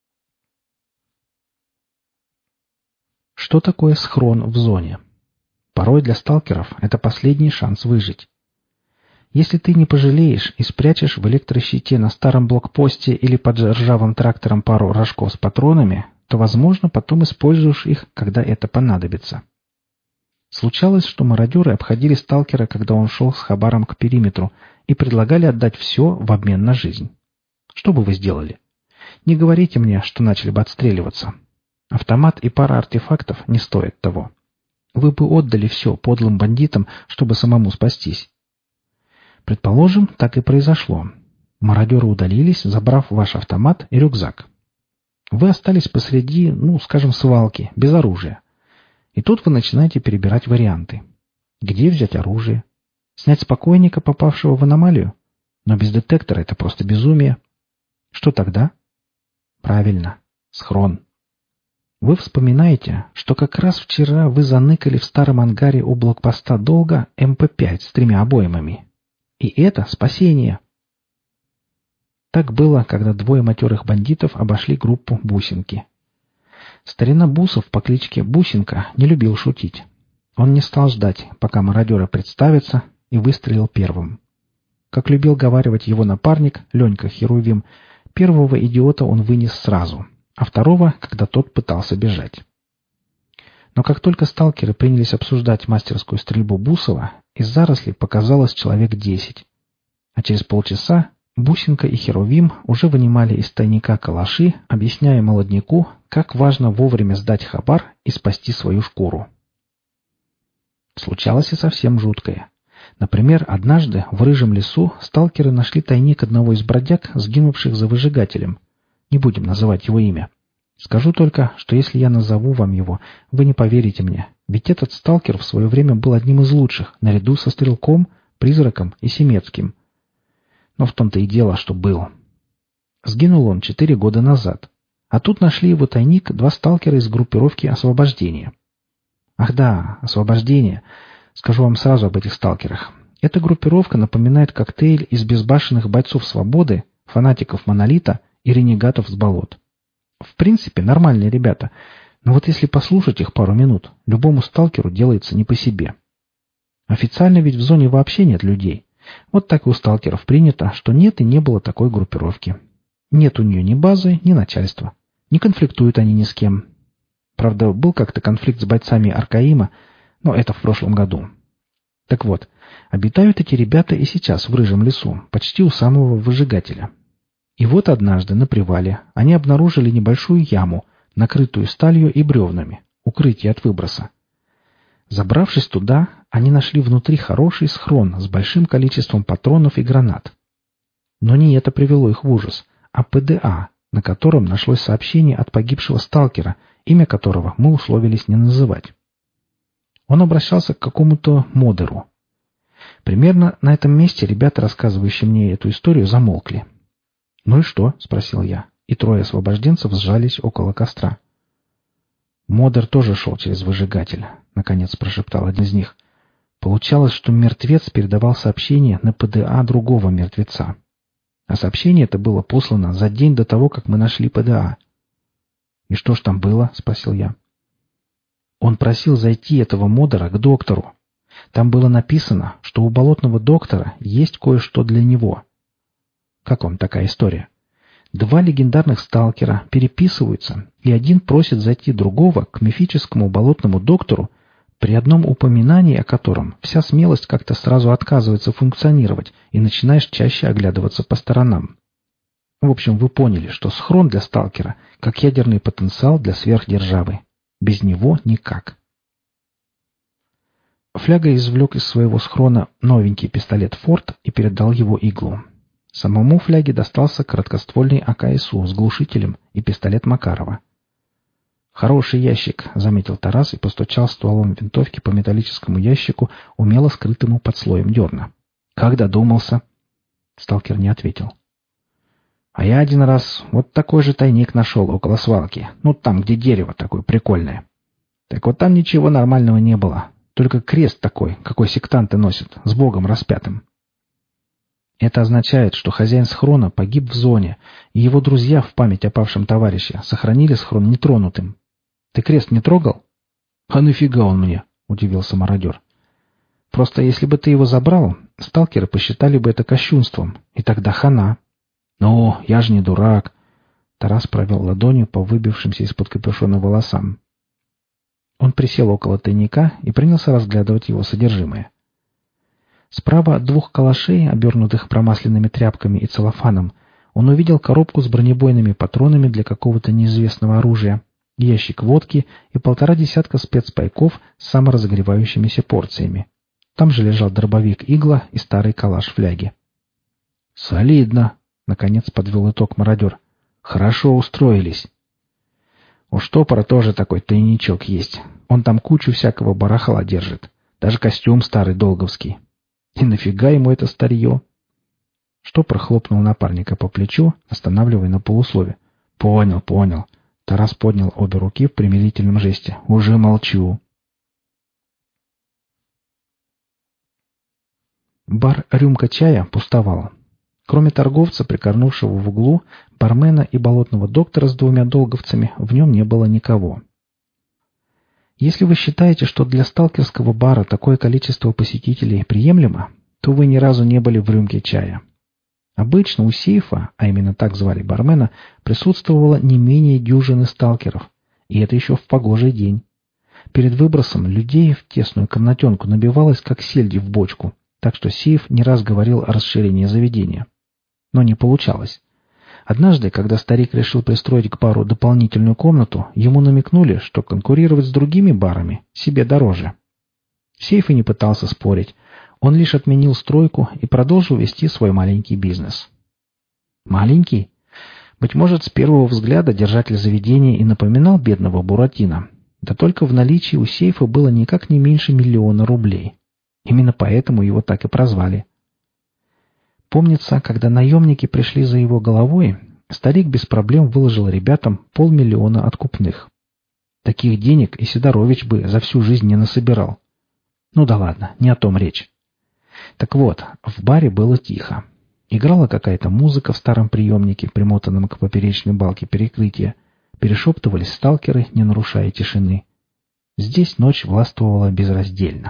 Что такое схрон в зоне? Порой для сталкеров это последний шанс выжить. Если ты не пожалеешь и спрячешь в электрощите на старом блокпосте или под ржавым трактором пару рожков с патронами, то, возможно, потом используешь их, когда это понадобится. Случалось, что мародеры обходили сталкера, когда он шел с хабаром к периметру, и предлагали отдать все в обмен на жизнь. Что бы вы сделали? Не говорите мне, что начали бы отстреливаться. Автомат и пара артефактов не стоят того. Вы бы отдали все подлым бандитам, чтобы самому спастись. Предположим, так и произошло. Мародеры удалились, забрав ваш автомат и рюкзак. Вы остались посреди, скажем, свалки, без оружия. И тут вы начинаете перебирать варианты. Где взять оружие? Снять с покойника, попавшего в аномалию? Но без детектора это просто безумие. Что тогда? Правильно, схрон. Вы вспоминаете, что как раз вчера вы заныкали в старом ангаре у блокпоста долго МП-5 с 3 обоймами. И это спасение. Так было, когда 2 матерых бандитов обошли группу Бусинки. Старина Бусов по кличке Бусинка не любил шутить. Он не стал ждать, пока мародеры представятся, и выстрелил первым. Как любил говаривать его напарник, Ленька Херувим, первого идиота он вынес сразу, а второго, когда тот пытался бежать. Но как только сталкеры принялись обсуждать мастерскую стрельбу Бусова, из зарослей показалось человек 10. А через полчаса Бусинка и Херувим уже вынимали из тайника калаши, объясняя молодняку, как важно вовремя сдать хабар и спасти свою шкуру. Случалось и совсем жуткое. Например, однажды в рыжем лесу сталкеры нашли тайник одного из бродяг, сгинувших за выжигателем. Не будем называть его имя. Скажу только, что если я назову вам его, вы не поверите мне, ведь этот сталкер в свое время был одним из лучших, наряду со Стрелком, Призраком и Семецким. Но в том-то и дело, что был. Сгинул он 4 года назад. А тут нашли его тайник 2 сталкера из группировки «Освобождение». Ах да, «Освобождение». Скажу вам сразу об этих сталкерах. Эта группировка напоминает коктейль из безбашенных бойцов свободы, фанатиков Монолита и ренегатов с болот. В принципе, нормальные ребята. Но вот если послушать их пару минут, любому сталкеру делается не по себе. Официально ведь в зоне вообще нет людей. Вот так и у сталкеров принято, что нет и не было такой группировки. Нет у нее ни базы, ни начальства. Не конфликтуют они ни с кем. Правда, был как-то конфликт с бойцами Аркаима, но это в прошлом году. Так вот, обитают эти ребята и сейчас в рыжем лесу, почти у самого выжигателя. И вот однажды на привале они обнаружили небольшую яму, накрытую сталью и бревнами, укрытие от выброса. Забравшись туда, они нашли внутри хороший схрон с большим количеством патронов и гранат. Но не это привело их в ужас, а ПДА, на котором нашлось сообщение от погибшего сталкера, имя которого мы условились не называть. Он обращался к какому-то модеру. Примерно на этом месте ребята, рассказывающие мне эту историю, замолкли. «Ну и что?» — спросил я, и 3 освобожденцев сжались около костра. «Модер тоже шел через выжигатель», — наконец прошептал один из них. Получалось, что мертвец передавал сообщение на ПДА другого мертвеца. А сообщение это было послано за день до того, как мы нашли ПДА. «И что ж там было?» — спросил я. Он просил зайти этого модера к доктору. Там было написано, что у болотного доктора есть кое-что для него. Как вам такая история? 2 легендарных сталкера переписываются, и один просит зайти другого к мифическому болотному доктору, при одном упоминании о котором вся смелость как-то сразу отказывается функционировать, и начинаешь чаще оглядываться по сторонам. В общем, вы поняли, что схрон для сталкера как ядерный потенциал для сверхдержавы. Без него никак. Фляга извлек из своего схрона новенький пистолет «Форд» и передал его Иглу. Самому Фляге достался короткоствольный АКСУ с глушителем и пистолет Макарова. «Хороший ящик», — заметил Тарас и постучал стволом винтовки по металлическому ящику, умело скрытому под слоем дерна. «Как додумался?» Сталкер не ответил. «А я один раз вот такой же тайник нашел около свалки. Там, где дерево такое прикольное. Так вот там ничего нормального не было. Только крест такой, какой сектанты носят, с Богом распятым. Это означает, что хозяин схрона погиб в зоне, и его друзья в память о павшем товарище сохранили схрон нетронутым. Ты крест не трогал?» «А нафига он мне?» — удивился мародер. «Просто если бы ты его забрал, сталкеры посчитали бы это кощунством, и тогда хана». «Ну, я же не дурак». Тарас провел ладонью по выбившимся из-под капюшона волосам. Он присел около тайника и принялся разглядывать его содержимое. Справа от 2 калашей, обернутых промасленными тряпками и целлофаном, он увидел коробку с бронебойными патронами для какого-то неизвестного оружия, ящик водки и 1,5 десятка спецпайков с саморазогревающимися порциями. Там же лежал дробовик-игла и старый калаш-фляги. «Солидно!» — наконец подвел итог мародер. «Хорошо устроились. У штопора тоже такой тайничок есть. Он там кучу всякого барахла держит. Даже костюм старый долговский. И нафига ему это старье?» Штопор хлопнул напарника по плечу, останавливая на полуслове. «Понял, понял». Тарас поднял обе руки в примирительном жесте. «Уже молчу». Бар «Рюмка чая» пустовал. Кроме торговца, прикорнувшего в углу, бармена и болотного доктора с 2 долговцами, в нем не было никого. Если вы считаете, что для сталкерского бара такое количество посетителей приемлемо, то вы ни разу не были в «Рюмке чая». Обычно у сейфа, а именно так звали бармена, присутствовало не менее дюжины сталкеров, и это еще в погожий день. Перед выбросом людей в тесную комнатенку набивалось, как сельди в бочку, так что сейф не раз говорил о расширении заведения. Но не получалось. Однажды, когда старик решил пристроить к бару дополнительную комнату, ему намекнули, что конкурировать с другими барами себе дороже. Сейф и не пытался спорить. Он лишь отменил стройку и продолжил вести свой маленький бизнес. Маленький? Быть может, с первого взгляда держатель заведения и напоминал бедного Буратино. Да только в наличии у сейфа было никак не меньше 1 000 000 рублей. Именно поэтому его так и прозвали. Помнится, когда наемники пришли за его головой, старик без проблем выложил ребятам 500 000 откупных. Таких денег и Сидорович бы за всю жизнь не насобирал. Ну да ладно, не о том речь. Так вот, в баре было тихо. Играла какая-то музыка в старом приемнике, примотанном к поперечной балке перекрытия. Перешептывались сталкеры, не нарушая тишины. Здесь ночь властвовала безраздельно.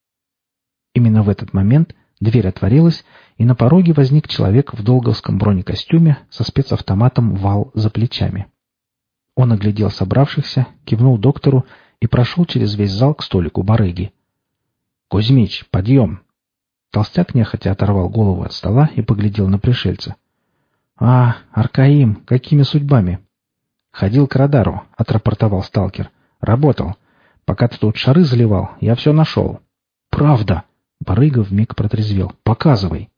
Именно в этот момент дверь отворилась, и на пороге возник человек в долговском бронекостюме со спецавтоматом «Вал» за плечами. Он оглядел собравшихся, кивнул доктору и прошел через весь зал к столику барыги. «Кузьмич, подъем!» Толстяк нехотя оторвал голову от стола и поглядел на пришельца. «А, Аркаим, какими судьбами?» «Ходил к радару», — отрапортовал сталкер. «Работал. Пока ты тут шары заливал, я все нашел». «Правда?» — барыга вмиг протрезвел. «Показывай».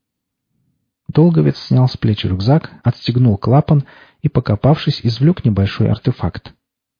Долговец снял с плеч рюкзак, отстегнул клапан и, покопавшись, извлек небольшой артефакт.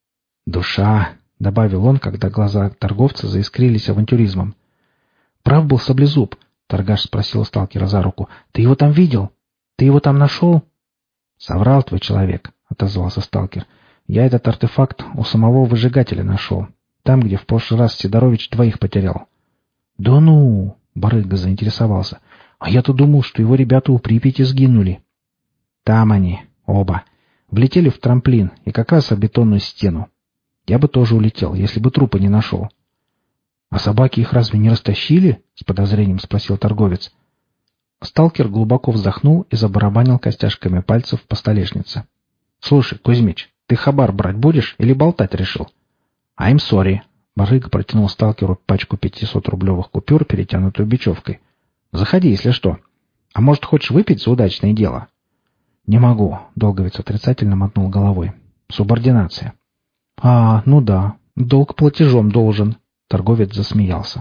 «Душа», — добавил он, когда глаза торговца заискрились авантюризмом. «Прав был Саблезуб», — торгаш спросил сталкера за руку. «Ты его там видел? Ты его там нашел?» «Соврал твой человек», — отозвался сталкер. «Я этот артефакт у самого выжигателя нашел. Там, где в прошлый раз Сидорович 2 потерял». «Да ну!» — барыга заинтересовался. «А я-то думал, что его ребята у Припяти сгинули». «Там они, оба. Влетели в трамплин и как раз о бетонную стену. Я бы тоже улетел, если бы трупа не нашел». «А собаки их разве не растащили?» — с подозрением спросил торговец. Сталкер глубоко вздохнул и забарабанил костяшками пальцев по столешнице. «Слушай, Кузьмич, ты хабар брать будешь или болтать решил?» «I'm sorry». Барыга протянул сталкеру пачку 500-рублевых купюр, перетянутую бечевкой. «Заходи, если что. А может, хочешь выпить за удачное дело?» «Не могу», — долговец отрицательно мотнул головой. «Субординация». «А, ну да, долг платежом должен», — торговец засмеялся.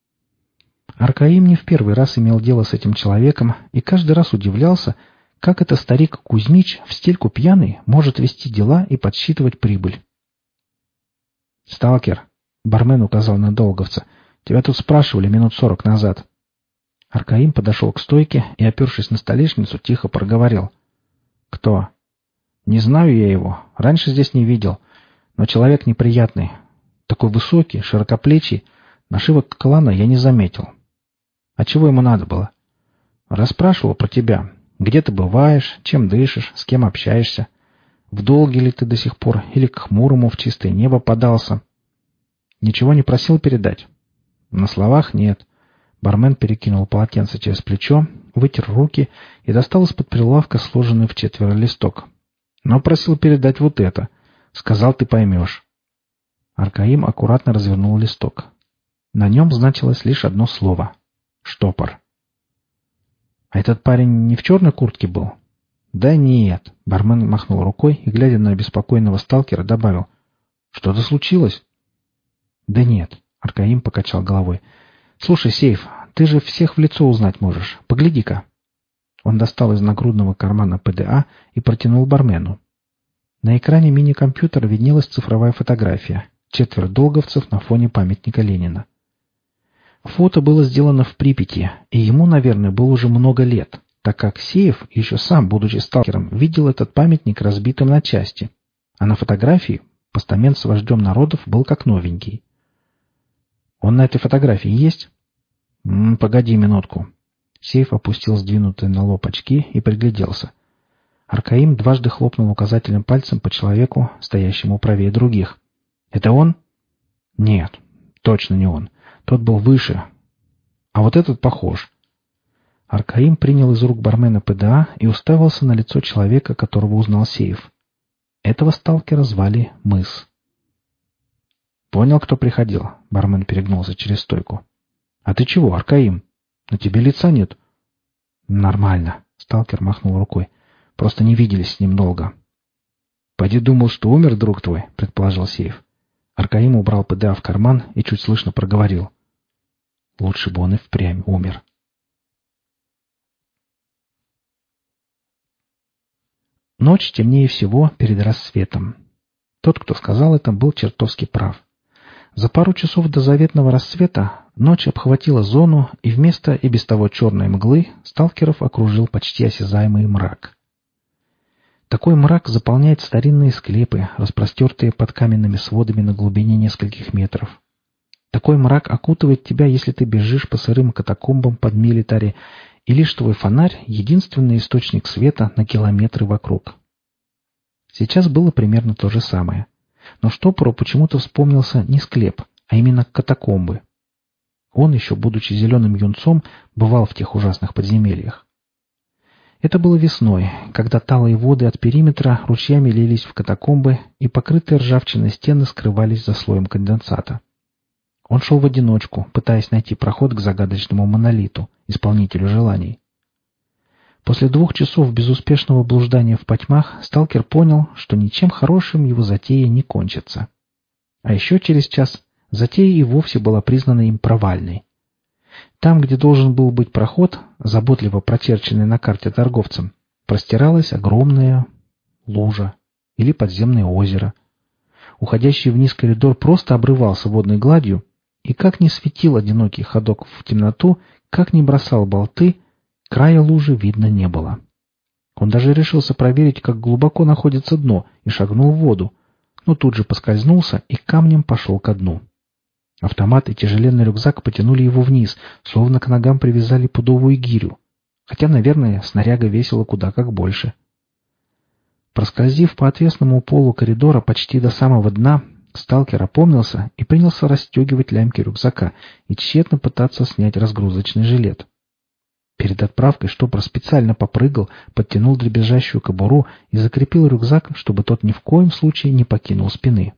Аркаим не в первый раз имел дело с этим человеком и каждый раз удивлялся, как это старик Кузьмич в стельку пьяный может вести дела и подсчитывать прибыль. «Сталкер», — бармен указал на долговца, — «тебя тут спрашивали минут 40 назад». Аркаим подошел к стойке и, опершись на столешницу, тихо проговорил. «Кто?» «Не знаю я его. Раньше здесь не видел. Но человек неприятный. Такой высокий, широкоплечий. Нашивок клана я не заметил». «А чего ему надо было?» «Расспрашивал про тебя. Где ты бываешь, чем дышишь, с кем общаешься. В долге ли ты до сих пор или к хмурому в чистое небо подался?» «Ничего не просил передать?» На словах нет. Бармен перекинул полотенце через плечо, вытер руки и достал из-под прилавка сложенный в четверо листок. Но просил передать вот это. Сказал, ты поймешь. Аркаим аккуратно развернул листок. На нем значилось лишь одно слово — штопор. А этот парень не в черной куртке был? Да нет. Бармен махнул рукой и, глядя на беспокойного сталкера, добавил. Что-то случилось? Да нет. Аркаим покачал головой. Слушай, Сейф, ты же всех в лицо узнать можешь. Погляди-ка. Он достал из нагрудного кармана ПДА и протянул бармену. На экране мини-компьютера виднелась цифровая фотография. 4 долговцев на фоне памятника Ленина. Фото было сделано в Припяти, и ему, наверное, было уже много лет, так как Сеев, еще сам, будучи сталкером, видел этот памятник разбитым на части, а на фотографии постамент с вождем народов был как новенький. «Он на этой фотографии есть?» «Погоди минутку». Сеев опустил сдвинутые на лоб очки и пригляделся. Аркаим дважды хлопнул указательным пальцем по человеку, стоящему правее других. «Это он?» «Нет, точно не он. Тот был выше. А вот этот похож». Аркаим принял из рук бармена ПДА и уставился на лицо человека, которого узнал Сеев. Этого сталкера звали Мыс. «Понял, кто приходил?» Бармен перегнулся через стойку. «А ты чего, Аркаим? На тебе лица нет?» «Нормально», — сталкер махнул рукой. «Просто не виделись с ним долго». «Поди думал, что умер друг твой», — предположил Сеев. Аркаим убрал ПДА в карман и чуть слышно проговорил. «Лучше бы он и впрямь умер». Ночь темнее всего перед рассветом. Тот, кто сказал это, был чертовски прав. За пару часов до заветного рассвета ночь обхватила зону, и вместо и без того черной мглы сталкеров окружил почти осязаемый мрак. Такой мрак заполняет старинные склепы, распростертые под каменными сводами на глубине нескольких метров. Такой мрак окутывает тебя, если ты бежишь по сырым катакомбам под милитари, и лишь твой фонарь — единственный источник света на километры вокруг. Сейчас было примерно то же самое. Но штопору почему-то вспомнился не склеп, а именно катакомбы. Он, еще будучи зеленым юнцом, бывал в тех ужасных подземельях. Это было весной, когда талые воды от периметра ручьями лились в катакомбы, и покрытые ржавчиной стены скрывались за слоем конденсата. Он шел в одиночку, пытаясь найти проход к загадочному монолиту, исполнителю желаний. После 2 часов безуспешного блуждания в потьмах сталкер понял, что ничем хорошим его затея не кончится. А еще через час затея и вовсе была признана им провальной. Там, где должен был быть проход, заботливо прочерченный на карте торговцем, простиралась огромная лужа или подземное озеро. Уходящий вниз коридор просто обрывался водной гладью, и как ни светил одинокий ходок в темноту, как ни бросал болты, края лужи видно не было. Он даже решился проверить, как глубоко находится дно, и шагнул в воду, но тут же поскользнулся и камнем пошел ко дну. Автомат и тяжеленный рюкзак потянули его вниз, словно к ногам привязали пудовую гирю, хотя, наверное, снаряга весила куда как больше. Проскользив по отвесному полу коридора почти до самого дна, сталкер опомнился и принялся расстегивать лямки рюкзака и тщетно пытаться снять разгрузочный жилет. Перед отправкой штопор специально попрыгал, подтянул дребезжащую кобуру и закрепил рюкзак, чтобы тот ни в коем случае не покинул спины.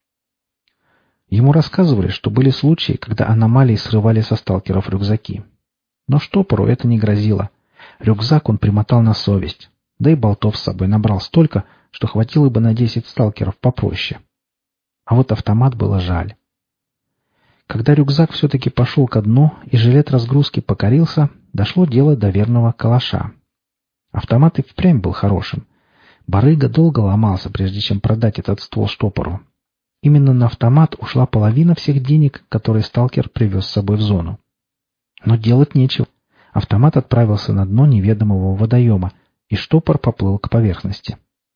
Ему рассказывали, что были случаи, когда аномалии срывали со сталкеров рюкзаки. Но штопору это не грозило. Рюкзак он примотал на совесть, да и болтов с собой набрал столько, что хватило бы на 10 сталкеров попроще. А вот автомат было жаль. Когда рюкзак все-таки пошел ко дну и жилет разгрузки покорился, дошло дело до верного калаша. Автомат и впрямь был хорошим. Барыга долго ломался, прежде чем продать этот ствол штопору. Именно на автомат ушла половина всех денег, которые сталкер привез с собой в зону. Но делать нечего. Автомат отправился на дно неведомого водоема, и штопор поплыл к поверхности.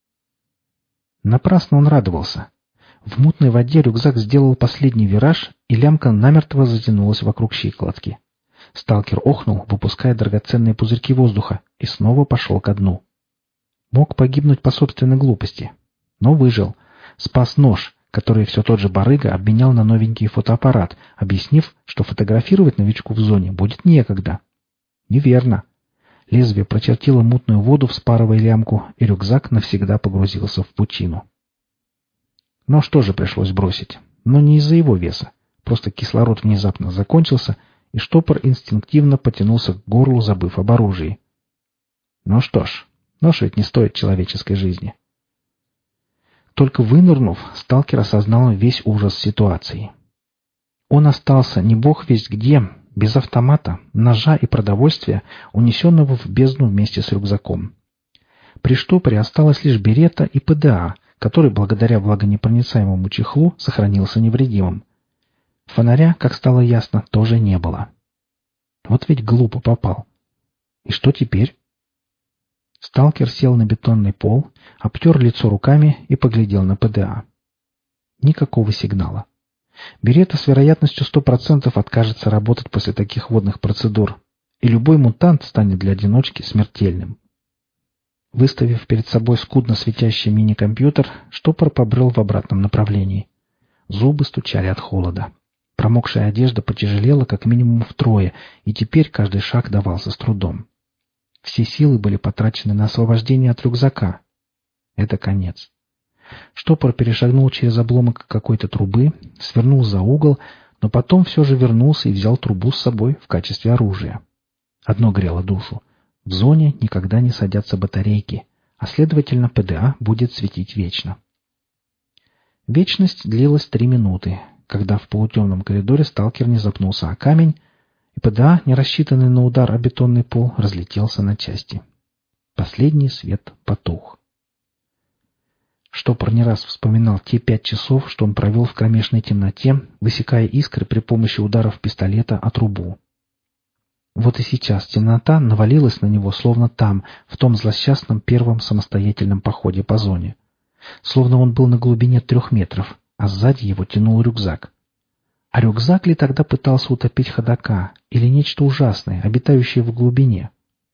Напрасно он радовался. В мутной воде рюкзак сделал последний вираж, и лямка намертво затянулась вокруг щиколотки. Сталкер охнул, выпуская драгоценные пузырьки воздуха, и снова пошел ко дну. Мог погибнуть по собственной глупости, но выжил. Спас нож, которые все тот же барыга обменял на новенький фотоаппарат, объяснив, что фотографировать новичку в зоне будет некогда. Неверно. Лезвие прочертило мутную воду, вспарывая лямку, и рюкзак навсегда погрузился в пучину. Но что же пришлось бросить? Но не из-за его веса. Просто кислород внезапно закончился, и штопор инстинктивно потянулся к горлу, забыв об оружии. Ну что ж, нож ведь не стоит человеческой жизни. Только вынырнув, сталкер осознал весь ужас ситуации. Он остался не бог весть где, без автомата, ножа и продовольствия, унесенного в бездну вместе с рюкзаком. При штопоре осталось лишь берета и ПДА, который, благодаря влагонепроницаемому чехлу, сохранился невредимым. Фонаря, как стало ясно, тоже не было. Вот ведь глупо попал. И что теперь? Сталкер сел на бетонный пол, обтер лицо руками и поглядел на ПДА. Никакого сигнала. Берета с вероятностью 100% откажется работать после таких водных процедур, и любой мутант станет для одиночки смертельным. Выставив перед собой скудно светящий мини-компьютер, штопор побрел в обратном направлении. Зубы стучали от холода. Промокшая одежда потяжелела как минимум втрое, и теперь каждый шаг давался с трудом. Все силы были потрачены на освобождение от рюкзака. Это конец. Штопор перешагнул через обломок какой-то трубы, свернул за угол, но потом все же вернулся и взял трубу с собой в качестве оружия. Одно грело душу. В зоне никогда не садятся батарейки, а следовательно ПДА будет светить вечно. Вечность длилась 3 минуты, когда в полутемном коридоре сталкер не запнулся о камень, и ПДА, не рассчитанный на удар о бетонный пол, разлетелся на части. Последний свет потух. Штопор не раз вспоминал те 5 часов, что он провел в кромешной темноте, высекая искры при помощи ударов пистолета о трубу. Вот и сейчас темнота навалилась на него, словно там, в том злосчастном первом самостоятельном походе по зоне. Словно он был на глубине 3 метров, а сзади его тянул рюкзак. А рюкзак ли тогда пытался утопить ходока, или нечто ужасное, обитающее в глубине?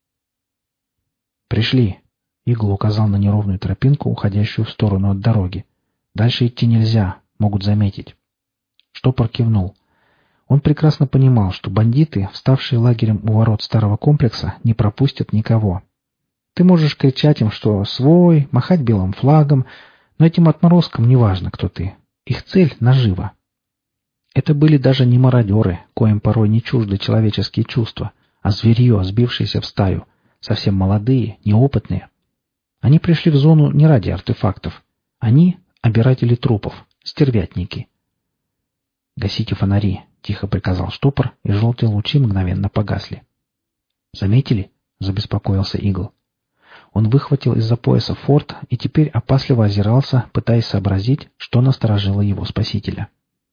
«Пришли!» — Игл указал на неровную тропинку, уходящую в сторону от дороги. «Дальше идти нельзя, могут заметить». Штопор кивнул. Он прекрасно понимал, что бандиты, вставшие лагерем у ворот старого комплекса, не пропустят никого. Ты можешь кричать им, что свой, махать белым флагом, но этим отморозкам не важно, кто ты. Их цель — нажива. Это были даже не мародеры, коим порой не чужды человеческие чувства, а зверье, сбившееся в стаю, совсем молодые, неопытные. Они пришли в зону не ради артефактов. Они — обиратели трупов, стервятники. «Гасите фонари», — тихо приказал штопор, и желтые лучи мгновенно погасли. «Заметили?» — забеспокоился Игл. Он выхватил из-за пояса форт и теперь опасливо озирался, пытаясь сообразить, что насторожило его спасителя.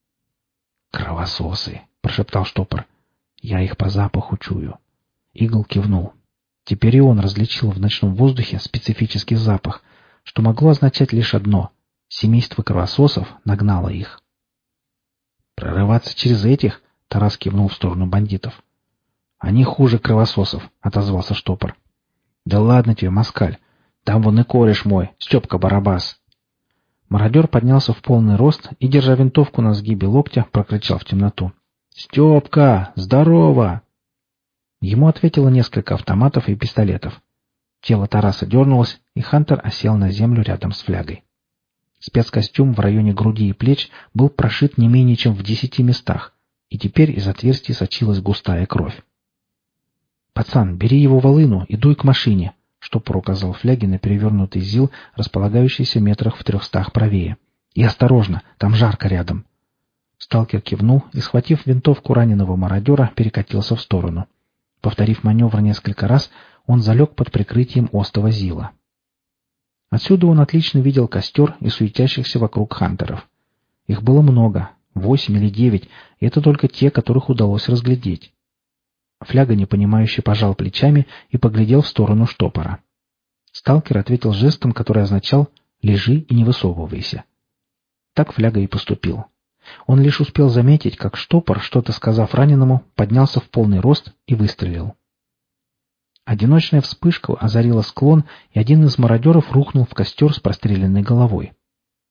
«Кровососы!» — прошептал штопор. «Я их по запаху чую». Игл кивнул. Теперь и он различил в ночном воздухе специфический запах, что могло означать лишь одно — семейство кровососов нагнало их. «Прорываться через этих?» — Тарас кивнул в сторону бандитов. «Они хуже кровососов», — отозвался штопор. «Да ладно тебе, москаль. Там вон и кореш мой, Степка Барабас». Мародер поднялся в полный рост и, держа винтовку на сгибе локтя, прокричал в темноту. «Степка! Здорово!» Ему ответило несколько автоматов и пистолетов. Тело Тараса дернулось, и Хантер осел на землю рядом с флягой. Спецкостюм в районе груди и плеч был прошит не менее чем в 10 местах, и теперь из отверстий сочилась густая кровь. «Пацан, бери его волыну и дуй к машине», — штопор указал фляги на перевернутый ЗИЛ, располагающийся метрах в 300 правее. «И осторожно, там жарко рядом». Сталкер кивнул и, схватив винтовку раненого мародера, перекатился в сторону. Повторив маневр несколько раз, он залег под прикрытием остова ЗИЛа. Отсюда он отлично видел костер и суетящихся вокруг хантеров. Их было много, 8 или 9, и это только те, которых удалось разглядеть. Фляга непонимающе пожал плечами и поглядел в сторону штопора. Сталкер ответил жестом, который означал «лежи и не высовывайся». Так Фляга и поступил. Он лишь успел заметить, как штопор, что-то сказав раненому, поднялся в полный рост и выстрелил. Одиночная вспышка озарила склон, и один из мародеров рухнул в костер с простреленной головой.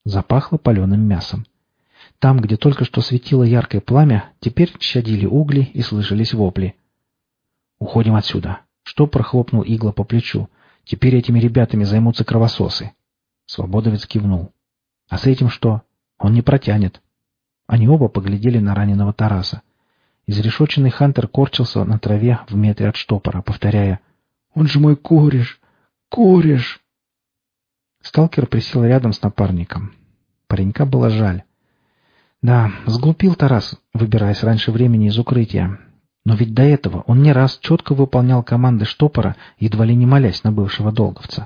Запахло паленым мясом. Там, где только что светило яркое пламя, теперь чадили угли и слышались вопли. «Уходим отсюда!» Штопор хлопнул Игла по плечу. «Теперь этими ребятами займутся кровососы!» Свободовец кивнул. «А с этим что? Он не протянет!» Они оба поглядели на раненого Тараса. Изрешоченный Хантер корчился на траве в метре от Штопора, повторяя: «Он же мой кореш! Кореш!» Сталкер присел рядом с напарником. Паренька было жаль. Да, сглупил Тарас, выбираясь раньше времени из укрытия. Но ведь до этого он не раз четко выполнял команды Штопора, едва ли не молясь на бывшего долговца.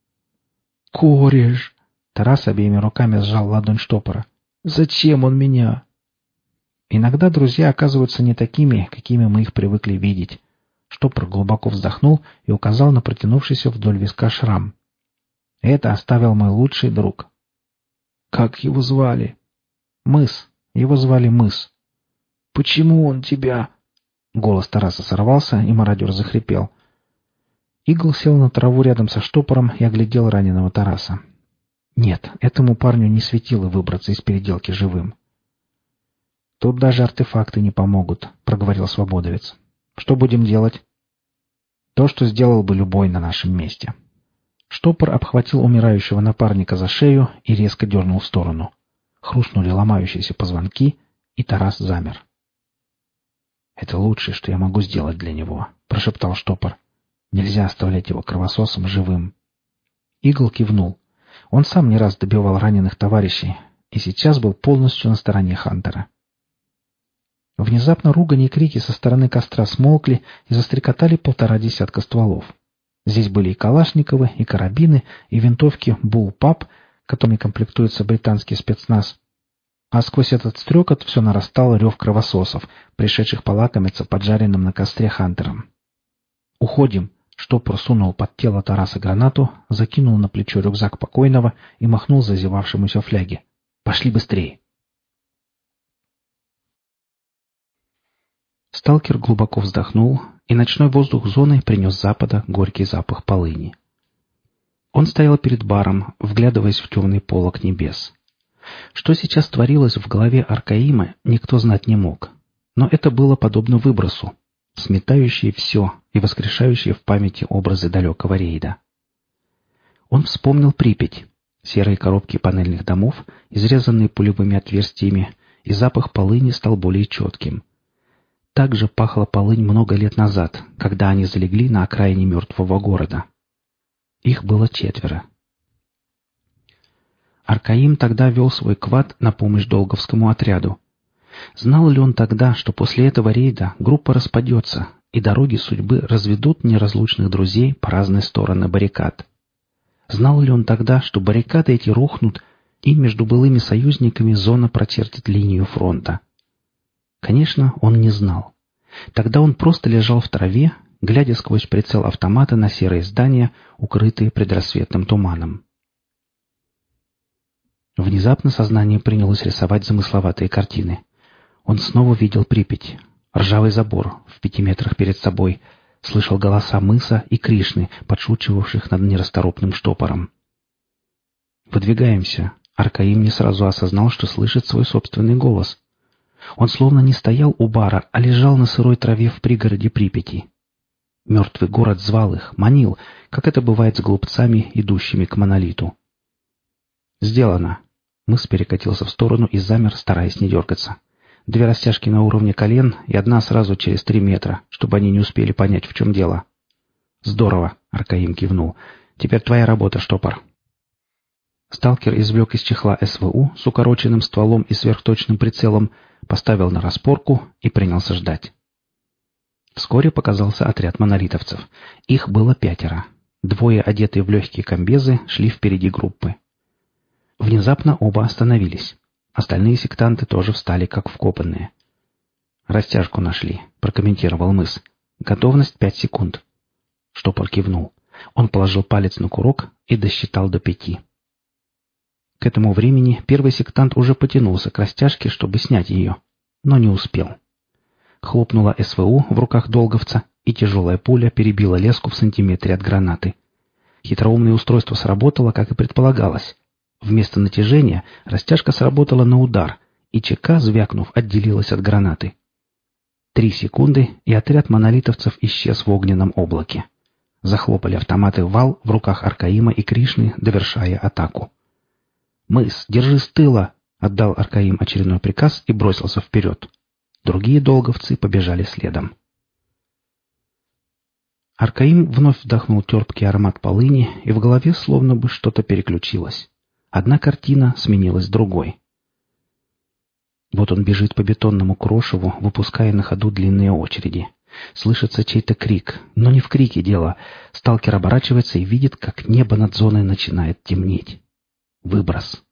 «Кореш!» Тарас обеими руками сжал ладонь Штопора. «Зачем он меня?» Иногда друзья оказываются не такими, какими мы их привыкли видеть. Штопор глубоко вздохнул и указал на протянувшийся вдоль виска шрам. «Это оставил мой лучший друг». «Как его звали?» «Мыс. Его звали Мыс». «Почему он тебя?» Голос Тараса сорвался, и мародер захрипел. Игл сел на траву рядом со Штопором и оглядел раненого Тараса. Нет, этому парню не светило выбраться из переделки живым. «Тут даже артефакты не помогут», — проговорил Свободовец. «Что будем делать?» «То, что сделал бы любой на нашем месте». Штопор обхватил умирающего напарника за шею и резко дернул в сторону. Хрустнули ломающиеся позвонки, и Тарас замер. «Это лучшее, что я могу сделать для него», — прошептал Штопор. «Нельзя оставлять его кровососом живым». Игл кивнул. Он сам не раз добивал раненых товарищей и сейчас был полностью на стороне Хантера. Внезапно ругань и крики со стороны костра смолкли и застрекотали 1,5 десятка стволов. Здесь были и калашниковы, и карабины, и винтовки «Булл-Пап», которыми комплектуется британский спецназ. А сквозь этот стрекот все нарастал рев кровососов, пришедших полакомиться поджаренным на костре Хантером. «Уходим!» Штопор сунул под тело Тараса гранату, закинул на плечо рюкзак покойного и махнул зазевавшемуся фляге. «Пошли быстрее!» Сталкер глубоко вздохнул, и ночной воздух зоны принес с запада горький запах полыни. Он стоял перед баром, вглядываясь в темный полог небес. Что сейчас творилось в голове Аркаима, никто знать не мог. Но это было подобно выбросу, сметающие все и воскрешающие в памяти образы далекого рейда. Он вспомнил Припять, серые коробки панельных домов, изрезанные пулевыми отверстиями, и запах полыни стал более четким. Так же пахла полынь много лет назад, когда они залегли на окраине мертвого города. Их было 4. Аркаим тогда вел свой квад на помощь долговскому отряду. Знал ли он тогда, что после этого рейда группа распадется, и дороги судьбы разведут неразлучных друзей по разные стороны баррикад? Знал ли он тогда, что баррикады эти рухнут, и между былыми союзниками зона прочертит линию фронта? Конечно, он не знал. Тогда он просто лежал в траве, глядя сквозь прицел автомата на серые здания, укрытые предрассветным туманом. Внезапно сознание принялось рисовать замысловатые картины. Он снова видел Припять, ржавый забор в 5 метрах перед собой, слышал голоса Мыса и Кришны, подшучивавших над нерасторопным Штопором. «Выдвигаемся». Аркаим не сразу осознал, что слышит свой собственный голос. Он словно не стоял у бара, а лежал на сырой траве в пригороде Припяти. Мертвый город звал их, манил, как это бывает с глупцами, идущими к монолиту. «Сделано». Мыс перекатился в сторону и замер, стараясь не дергаться. 2 растяжки на уровне колен и 1 сразу через 3 метра, чтобы они не успели понять, в чем дело. «Здорово», — Аркаим кивнул. «Теперь твоя работа, Штопор». Сталкер извлек из чехла СВУ с укороченным стволом и сверхточным прицелом, поставил на распорку и принялся ждать. Вскоре показался отряд монолитовцев. Их было 5. 2, одетые в легкие комбезы, шли впереди группы. Внезапно оба остановились. Остальные сектанты тоже встали, как вкопанные. «Растяжку нашли», — прокомментировал Мыс. «Готовность 5 секунд». Штопор кивнул. Он положил палец на курок и досчитал до 5. К этому времени первый сектант уже потянулся к растяжке, чтобы снять ее, но не успел. Хлопнула СВУ в руках долговца, и тяжелая пуля перебила леску в сантиметре от гранаты. Хитроумное устройство сработало, как и предполагалось. Вместо натяжения растяжка сработала на удар, и ЧК, звякнув, отделилась от гранаты. 3 секунды, и отряд монолитовцев исчез в огненном облаке. Захлопали автоматы «Вал» в руках Аркаима и Кришны, довершая атаку. «Мыс, держи с тыла!» — отдал Аркаим очередной приказ и бросился вперед. Другие долговцы побежали следом. Аркаим вновь вдохнул терпкий аромат полыни, и в голове словно бы что-то переключилось. Одна картина сменилась другой. Вот он бежит по бетонному крошеву, выпуская на ходу длинные очереди. Слышится чей-то крик, но не в крике дело. Сталкер оборачивается и видит, как небо над зоной начинает темнеть. Выброс.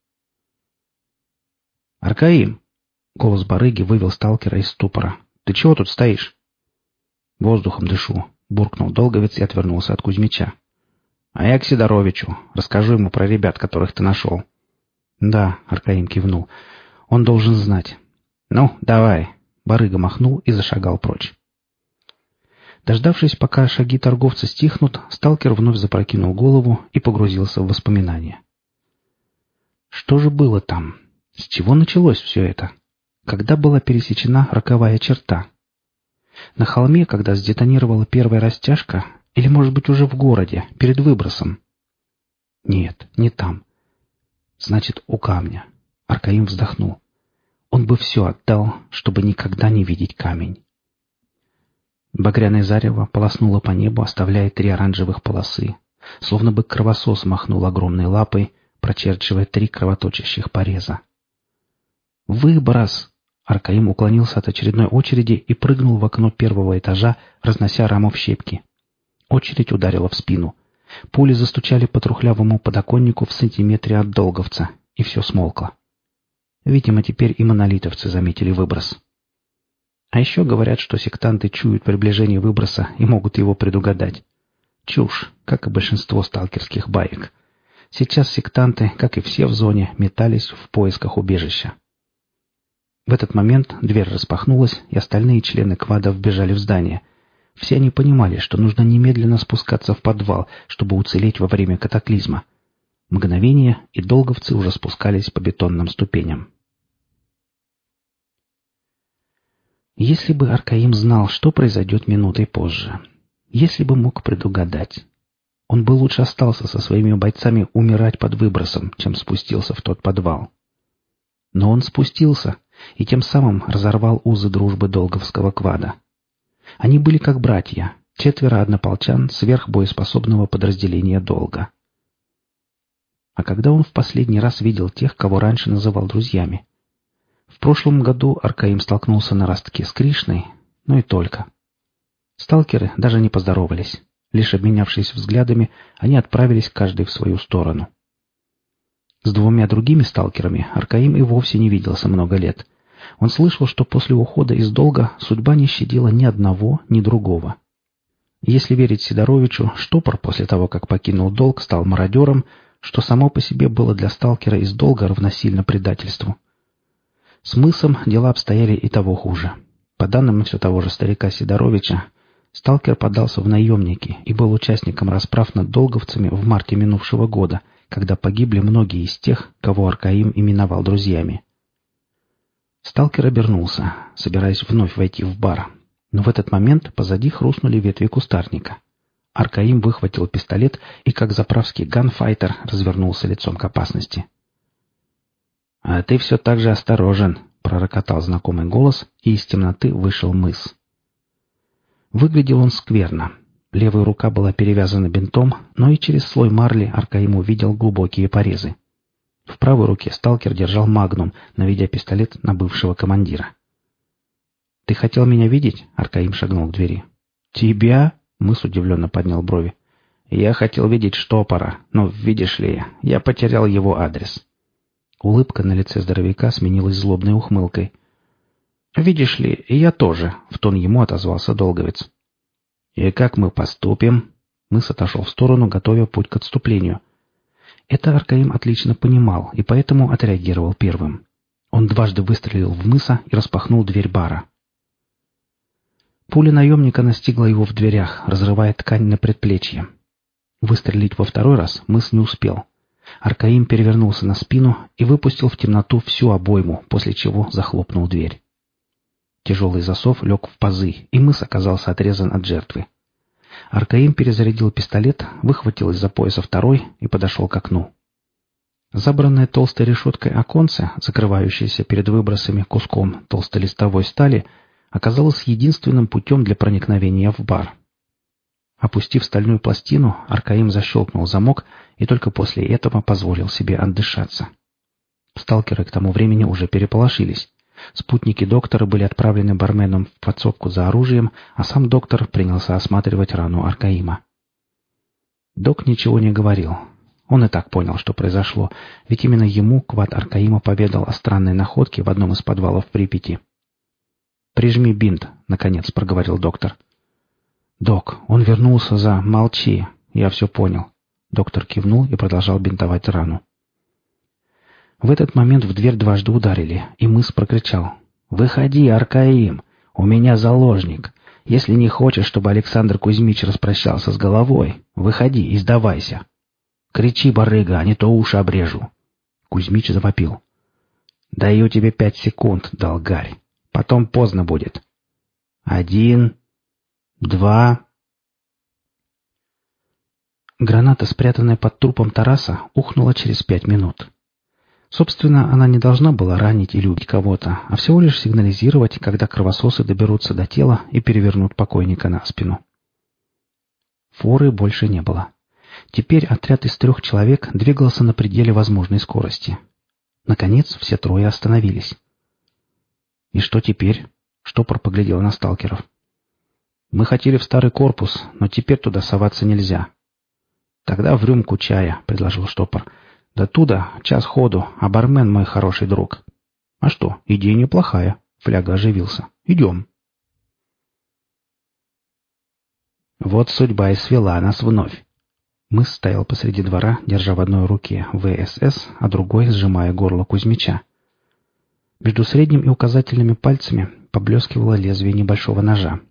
«Аркаим!» — голос барыги вывел сталкера из ступора. «Ты чего тут стоишь?» «Воздухом дышу», — буркнул долговец и отвернулся от Кузьмича. «А я к Сидоровичу. Расскажу ему про ребят, которых ты нашел». «Да», — Аркаим кивнул. «Он должен знать». «Ну, давай». Барыга махнул и зашагал прочь. Дождавшись, пока шаги торговца стихнут, сталкер вновь запрокинул голову и погрузился в воспоминания. Что же было там? С чего началось все это? Когда была пересечена роковая черта? На холме, когда сдетонировала первая растяжка, или, может быть, уже в городе, перед выбросом? Нет, не там. Значит, у камня. Аркаим вздохнул. Он бы все отдал, чтобы никогда не видеть камень. Багряное зарево полоснуло по небу, оставляя 3 оранжевых полосы. Словно бы кровосос махнул огромной лапой, прочерчивая 3 кровоточащих пореза. «Выброс!» Аркаим уклонился от очередной очереди и прыгнул в окно 1-го этажа, разнося раму в щепки. Очередь ударила в спину. Пули застучали по трухлявому подоконнику в сантиметре от долговца, и все смолкло. Видимо, теперь и монолитовцы заметили выброс. А еще говорят, что сектанты чуют приближение выброса и могут его предугадать. Чушь, как и большинство сталкерских баек. Сейчас сектанты, как и все в зоне, метались в поисках убежища. В этот момент дверь распахнулась, и остальные члены квада вбежали в здание. Все они понимали, что нужно немедленно спускаться в подвал, чтобы уцелеть во время катаклизма. Мгновение, и долговцы уже спускались по бетонным ступеням. Если бы Аркаим знал, что произойдет минутой позже, если бы мог предугадать, он бы лучше остался со своими бойцами умирать под выбросом, чем спустился в тот подвал. Но он спустился и тем самым разорвал узы дружбы долговского квада. Они были как братья, 4 однополчан сверхбоеспособного подразделения долга. А когда он в последний раз видел тех, кого раньше называл друзьями? В прошлом году Аркаим столкнулся на ростке с Кришной, но и только. Сталкеры даже не поздоровались. Лишь обменявшись взглядами, они отправились каждый в свою сторону. С 2 другими сталкерами Аркаим и вовсе не виделся много лет. Он слышал, что после ухода из долга судьба не щадила ни одного, ни другого. Если верить Сидоровичу, штопор после того, как покинул долг, стал мародером, что само по себе было для сталкера из долга равносильно предательству. С мысом дела обстояли и того хуже. По данным все того же старика Сидоровича, сталкер подался в наемники и был участником расправ над долговцами в марте минувшего года, когда погибли многие из тех, кого Аркаим именовал друзьями. Сталкер обернулся, собираясь вновь войти в бар, но в этот момент позади хрустнули ветви кустарника. Аркаим выхватил пистолет и, как заправский ганфайтер, развернулся лицом к опасности. «А ты все так же осторожен», — пророкотал знакомый голос, и из темноты вышел мыс. Выглядел он скверно. Левая рука была перевязана бинтом, но и через слой марли Аркаим увидел глубокие порезы. В правой руке сталкер держал магнум, наведя пистолет на бывшего командира. «Ты хотел меня видеть?» — Аркаим шагнул к двери. «Тебя?» — мыс удивленно поднял брови. «Я хотел видеть штопора, но, видишь ли, я потерял его адрес». Улыбка на лице здоровяка сменилась злобной ухмылкой. «Видишь ли, и я тоже», — в тон ему отозвался долговец. «И как мы поступим?» Мыс отошел в сторону, готовя путь к отступлению. Это Аркаим отлично понимал и поэтому отреагировал первым. Он дважды выстрелил в мыса и распахнул дверь бара. Пуля наемника настигла его в дверях, разрывая ткань на предплечье. Выстрелить во второй раз мыс не успел. Аркаим перевернулся на спину и выпустил в темноту всю обойму, после чего захлопнул дверь. Тяжелый засов лег в пазы, и мыс оказался отрезан от жертвы. Аркаим перезарядил пистолет, выхватил из-за пояса второй и подошел к окну. Забранное толстой решеткой оконце, закрывающееся перед выбросами куском толстолистовой стали, оказалось единственным путем для проникновения в бар. Опустив стальную пластину, Аркаим защелкнул замок и только после этого позволил себе отдышаться. Сталкеры к тому времени уже переполошились. Спутники доктора были отправлены барменом в подсобку за оружием, а сам доктор принялся осматривать рану Аркаима. Док ничего не говорил. Он и так понял, что произошло, ведь именно ему Квад Аркаима поведал о странной находке в одном из подвалов Припяти. «Прижми бинт», — наконец проговорил доктор. «Док, он вернулся за... Молчи, я все понял». Доктор кивнул и продолжал бинтовать рану. В этот момент в дверь дважды ударили, и мыс прокричал: «Выходи, Аркаим! У меня заложник! Если не хочешь, чтобы Александр Кузьмич распрощался с головой, выходи и сдавайся! Кричи, барыга, а не то уши обрежу!» Кузьмич завопил: «Даю тебе 5 секунд, долгарь! Потом поздно будет! 1, 2...» Граната, спрятанная под трупом Тараса, ухнула через 5 минут. Собственно, она не должна была ранить или убить кого-то, а всего лишь сигнализировать, когда кровососы доберутся до тела и перевернут покойника на спину. Форы больше не было. Теперь отряд из 3 человек двигался на пределе возможной скорости. Наконец, все 3 остановились. «И что теперь?» — Штопор поглядел на сталкеров. «Мы хотели в старый корпус, но теперь туда соваться нельзя». «Тогда в рюмку чая», — предложил Штопор. «До туда 1 час ходу, а бармен мой хороший друг». «А что, идея неплохая», — Фляга оживился. «Идем». Вот судьба и свела нас вновь. Мыс стоял посреди двора, держа в одной руке ВСС, а другой сжимая горло Кузьмича. Между средним и указательными пальцами поблескивало лезвие небольшого ножа.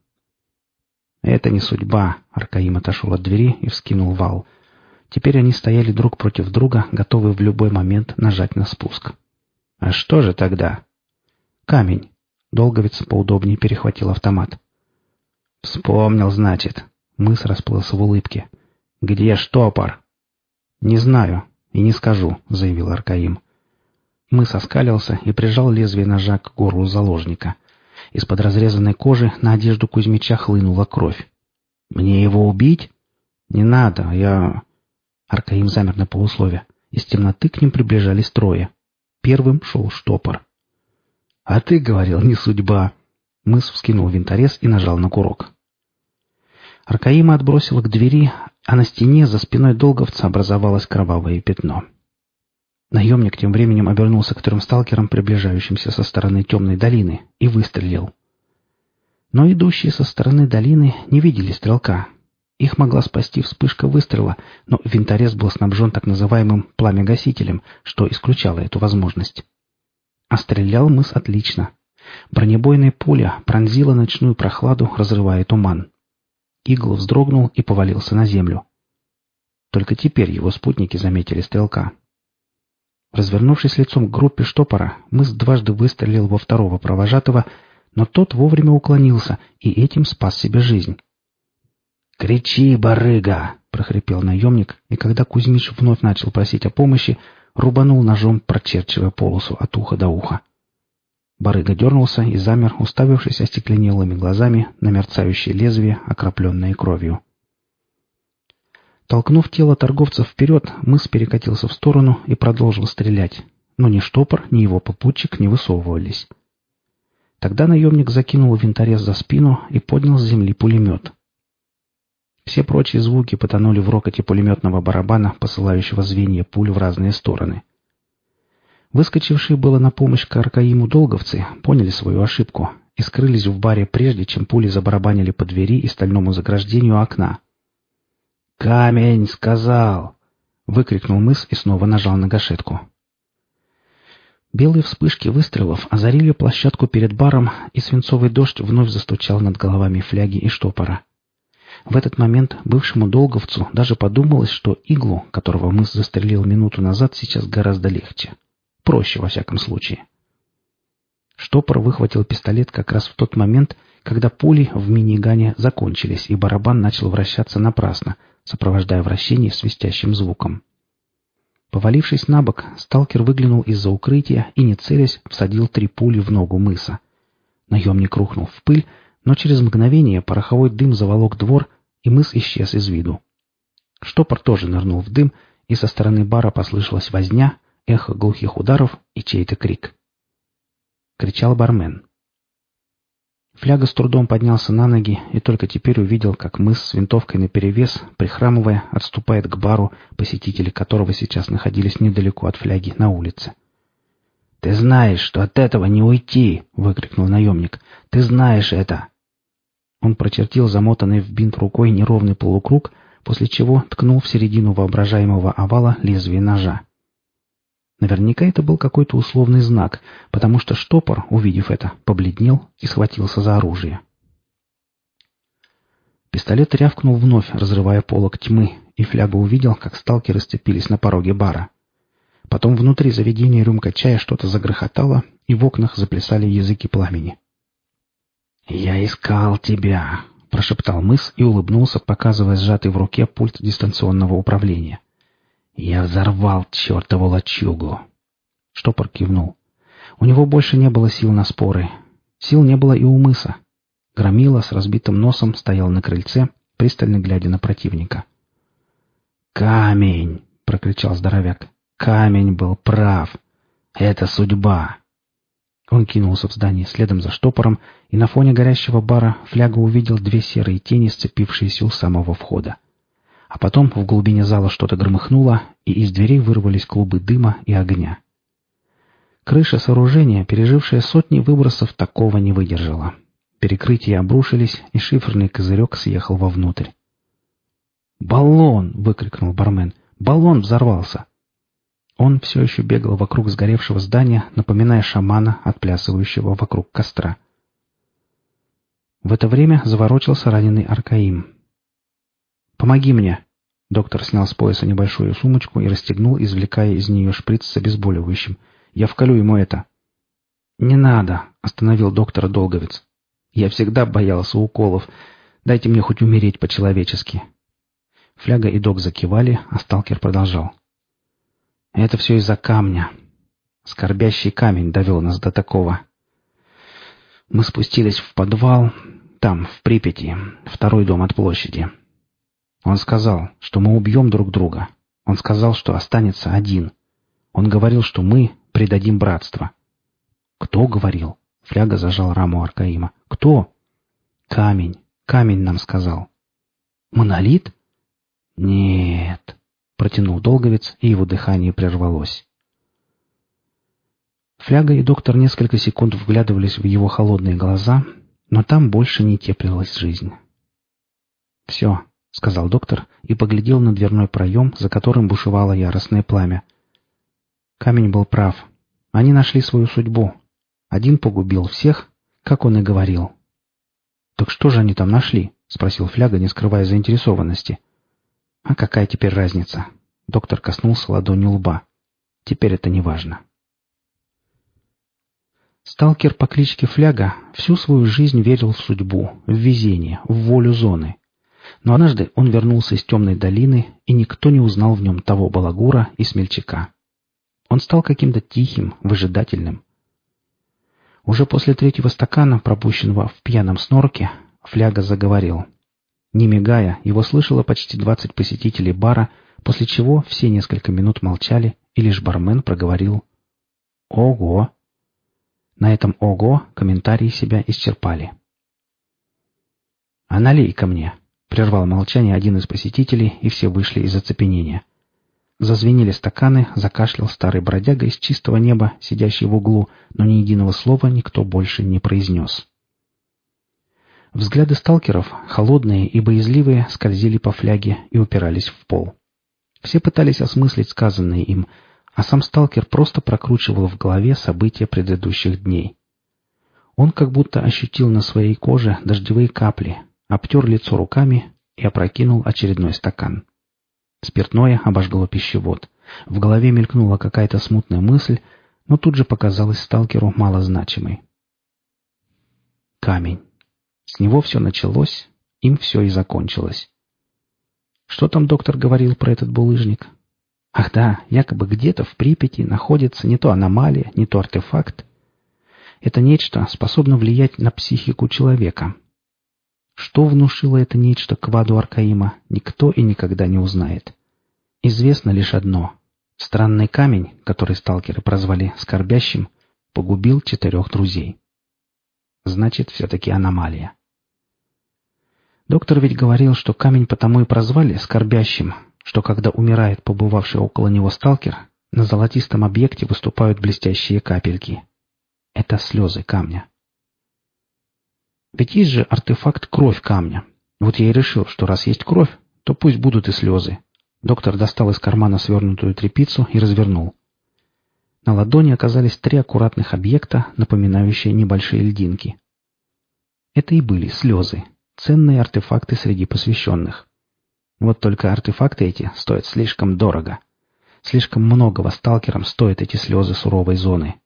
«Это не судьба», — Аркаим отошел от двери и вскинул вал. Теперь они стояли друг против друга, готовые в любой момент нажать на спуск. «А что же тогда?» «Камень». Долговец поудобнее перехватил автомат. «Вспомнил, значит». Мыс расплылся в улыбке. «Где Штопор?» «Не знаю и не скажу», — заявил Аркаим. Мыс оскалился и прижал лезвие ножа к горлу заложника. Из-под разрезанной кожи на одежду Кузьмича хлынула кровь. «Мне его убить?» «Не надо, я...» Аркаим замер на полуслове. Из темноты к ним приближались 3. Первым шел Штопор. «А ты говорил, не судьба!» Мыс вскинул винторез и нажал на курок. Аркаима отбросило к двери, а на стене за спиной долговца образовалось кровавое пятно. Наемник тем временем обернулся к 3 сталкерам, приближающимся со стороны темной долины, и выстрелил. Но идущие со стороны долины не видели стрелка. Их могла спасти вспышка выстрела, но винторез был снабжен так называемым пламя-гасителем, что исключало эту возможность. А стрелял мыс отлично. Бронебойная пуля пронзила ночную прохладу, разрывая туман. Игл вздрогнул и повалился на землю. Только теперь его спутники заметили стрелка. Развернувшись лицом к группе Штопора, мыс дважды выстрелил во 2 провожатого, но тот вовремя уклонился и этим спас себе жизнь. «Кричи, барыга!» — прохрипел наемник, и когда Кузьмич вновь начал просить о помощи, рубанул ножом, прочерчивая полосу от уха до уха. Барыга дернулся и замер, уставившись остекленелыми глазами на мерцающее лезвие, окропленное кровью. Толкнув тело торговца вперед, мыс перекатился в сторону и продолжил стрелять, но ни Штопор, ни его попутчик не высовывались. Тогда наемник закинул винторез за спину и поднял с земли пулемет. Все прочие звуки потонули в рокоте пулеметного барабана, посылающего звенья пуль в разные стороны. Выскочившие было на помощь к Аркаиму долговцы поняли свою ошибку и скрылись в баре, прежде чем пули забарабанили по двери и стальному заграждению окна. «Камень, сказал!» — выкрикнул мыс и снова нажал на гашетку. Белые вспышки выстрелов озарили площадку перед баром, и свинцовый дождь вновь застучал над головами Фляги и Штопора. В этот момент бывшему долговцу даже подумалось, что Иглу, которого мыс застрелил минуту назад, сейчас гораздо легче. Проще, во всяком случае. Штопор выхватил пистолет как раз в тот момент, когда пули в минигане закончились, и барабан начал вращаться напрасно, сопровождая вращение свистящим звуком. Повалившись на бок, сталкер выглянул из-за укрытия и, не целясь, всадил 3 пули в ногу мыса. Наемник рухнул в пыль, но через мгновение пороховой дым заволок двор, и мыс исчез из виду. Штопор тоже нырнул в дым, и со стороны бара послышалась возня, эхо глухих ударов и чей-то крик. Кричал бармен. Фляга с трудом поднялся на ноги и только теперь увидел, как мыс с винтовкой наперевес, прихрамывая, отступает к бару, посетители которого сейчас находились недалеко от фляги на улице. «Ты знаешь, что от этого не уйти!» — выкрикнул наемник. «Ты знаешь это!» Он прочертил замотанный в бинт рукой неровный полукруг, после чего ткнул в середину воображаемого овала лезвие ножа. Наверняка это был какой-то условный знак, потому что штопор, увидев это, побледнел и схватился за оружие. Пистолет рявкнул вновь, разрывая полог тьмы, и Фляга увидел, как сталкеры сцепились на пороге бара. Потом внутри заведения рюмка чая что-то загрохотало, и в окнах заплясали языки пламени. «Я искал тебя», — прошептал мыс и улыбнулся, показывая сжатый в руке пульт дистанционного управления. «Я взорвал чертову лачугу!» Штопор кивнул. У него больше не было сил на споры. Сил не было и у мыса. Громила с разбитым носом стоял на крыльце, пристально глядя на противника. «Камень!» — прокричал здоровяк. «Камень был прав! Это судьба!» Он кинулся в здание следом за штопором, и на фоне горящего бара Фляга увидел 2 серые тени, сцепившиеся у самого входа. А потом в глубине зала что-то громыхнуло, и из дверей вырвались клубы дыма и огня. Крыша сооружения, пережившая сотни выбросов, такого не выдержала. Перекрытия обрушились, и шиферный козырек съехал вовнутрь. «Баллон!» — выкрикнул бармен. «Баллон взорвался!» Он все еще бегал вокруг сгоревшего здания, напоминая шамана, отплясывающего вокруг костра. В это время заворочился раненый Аркаим. «Помоги мне!» Доктор снял с пояса небольшую сумочку и расстегнул, извлекая из нее шприц с обезболивающим. «Я вколю ему это». «Не надо!» — остановил доктора Долговец. «Я всегда боялся уколов. Дайте мне хоть умереть по-человечески». Фляга и док закивали, а сталкер продолжал. «Это все из-за камня. Скорбящий камень довел нас до такого. Мы спустились в подвал, там, в Припяти, 2-й дом от площади. Он сказал, что мы убьем друг друга. Он сказал, что останется один. Он говорил, что мы предадим братство». «Кто говорил?» — Фляга зажал раму Аркаима. «Кто?» «Камень. Камень нам сказал». «Монолит?» «Нет», — протянул Долговец, и его дыхание прервалось. Фляга и доктор несколько секунд вглядывались в его холодные глаза, но там больше не теплилась жизнь. «Все», — сказал доктор и поглядел на дверной проем, за которым бушевало яростное пламя. Камень был прав. Они нашли свою судьбу. Один погубил всех, как он и говорил. «Так что же они там нашли?» — спросил Фляга, не скрывая заинтересованности. «А какая теперь разница?» — доктор коснулся ладонью лба. «Теперь это не важно». Сталкер по кличке Фляга всю свою жизнь верил в судьбу, в везение, в волю зоны. Но однажды он вернулся из темной долины, и никто не узнал в нем того балагура и смельчака. Он стал каким-то тихим, выжидательным. Уже после 3-го стакана, пропущенного в пьяном снорке, Фляга заговорил. Не мигая, его слышало почти 20 посетителей бара, после чего все несколько минут молчали, и лишь бармен проговорил «Ого!». На этом «Ого!» комментарии себя исчерпали. «А налей ко мне!» — прервал молчание один из посетителей, и все вышли из оцепенения. Зазвенели стаканы, закашлял старый бродяга из чистого неба, сидящий в углу, но ни единого слова никто больше не произнес. Взгляды сталкеров, холодные и боязливые, скользили по Фляге и упирались в пол. Все пытались осмыслить сказанное им, а сам сталкер просто прокручивал в голове события предыдущих дней. Он как будто ощутил на своей коже дождевые капли, обтер лицо руками и опрокинул очередной стакан. Спиртное обожгло пищевод. В голове мелькнула какая-то смутная мысль, но тут же показалась сталкеру малозначимой. Камень. С него все началось, им все и закончилось. Что там доктор говорил про этот булыжник? Ах да, якобы где-то в Припяти находится не то аномалия, не то артефакт. Это нечто способно влиять на психику человека. Что внушило это нечто Кваду Аркаима, никто и никогда не узнает. Известно лишь одно. Странный камень, который сталкеры прозвали «скорбящим», погубил 4 друзей. Значит, все-таки аномалия. Доктор ведь говорил, что камень потому и прозвали «скорбящим», что когда умирает побывавший около него сталкер, на золотистом объекте выступают блестящие капельки. Это слезы камня. Ведь есть же артефакт «кровь камня». Вот я и решил, что раз есть кровь, то пусть будут и слезы. Доктор достал из кармана свернутую тряпицу и развернул. На ладони оказались 3 аккуратных объекта, напоминающие небольшие льдинки. Это и были слезы, ценные артефакты среди посвященных. Вот только артефакты эти стоят слишком дорого. Слишком многого сталкерам стоят эти слезы суровой зоны.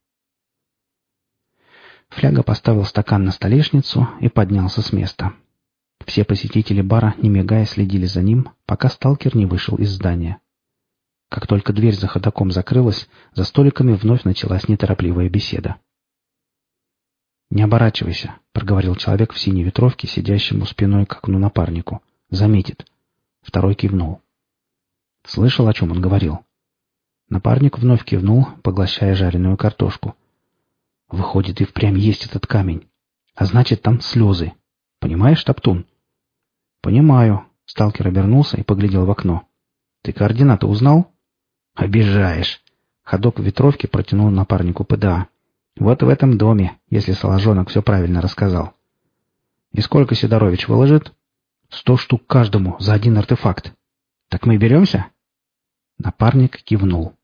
Фляга поставил стакан на столешницу и поднялся с места. Все посетители бара, не мигая, следили за ним, пока сталкер не вышел из здания. Как только дверь за ходоком закрылась, за столиками вновь началась неторопливая беседа. «Не оборачивайся», — проговорил человек в синей ветровке, сидящему спиной к окну напарнику. «Заметит». Второй кивнул. Слышал, о чем он говорил? Напарник вновь кивнул, поглощая жареную картошку. «Выходит, и впрямь есть этот камень. А значит, там слезы. Понимаешь, Топтун?» «Понимаю». Сталкер обернулся и поглядел в окно. «Ты координаты узнал?» «Обижаешь». Ходок в ветровке протянул напарнику ПДА. «Вот в этом доме, если Соложонок все правильно рассказал». «И сколько Сидорович выложит?» 100 штук каждому за один артефакт. Так мы беремся?» Напарник кивнул.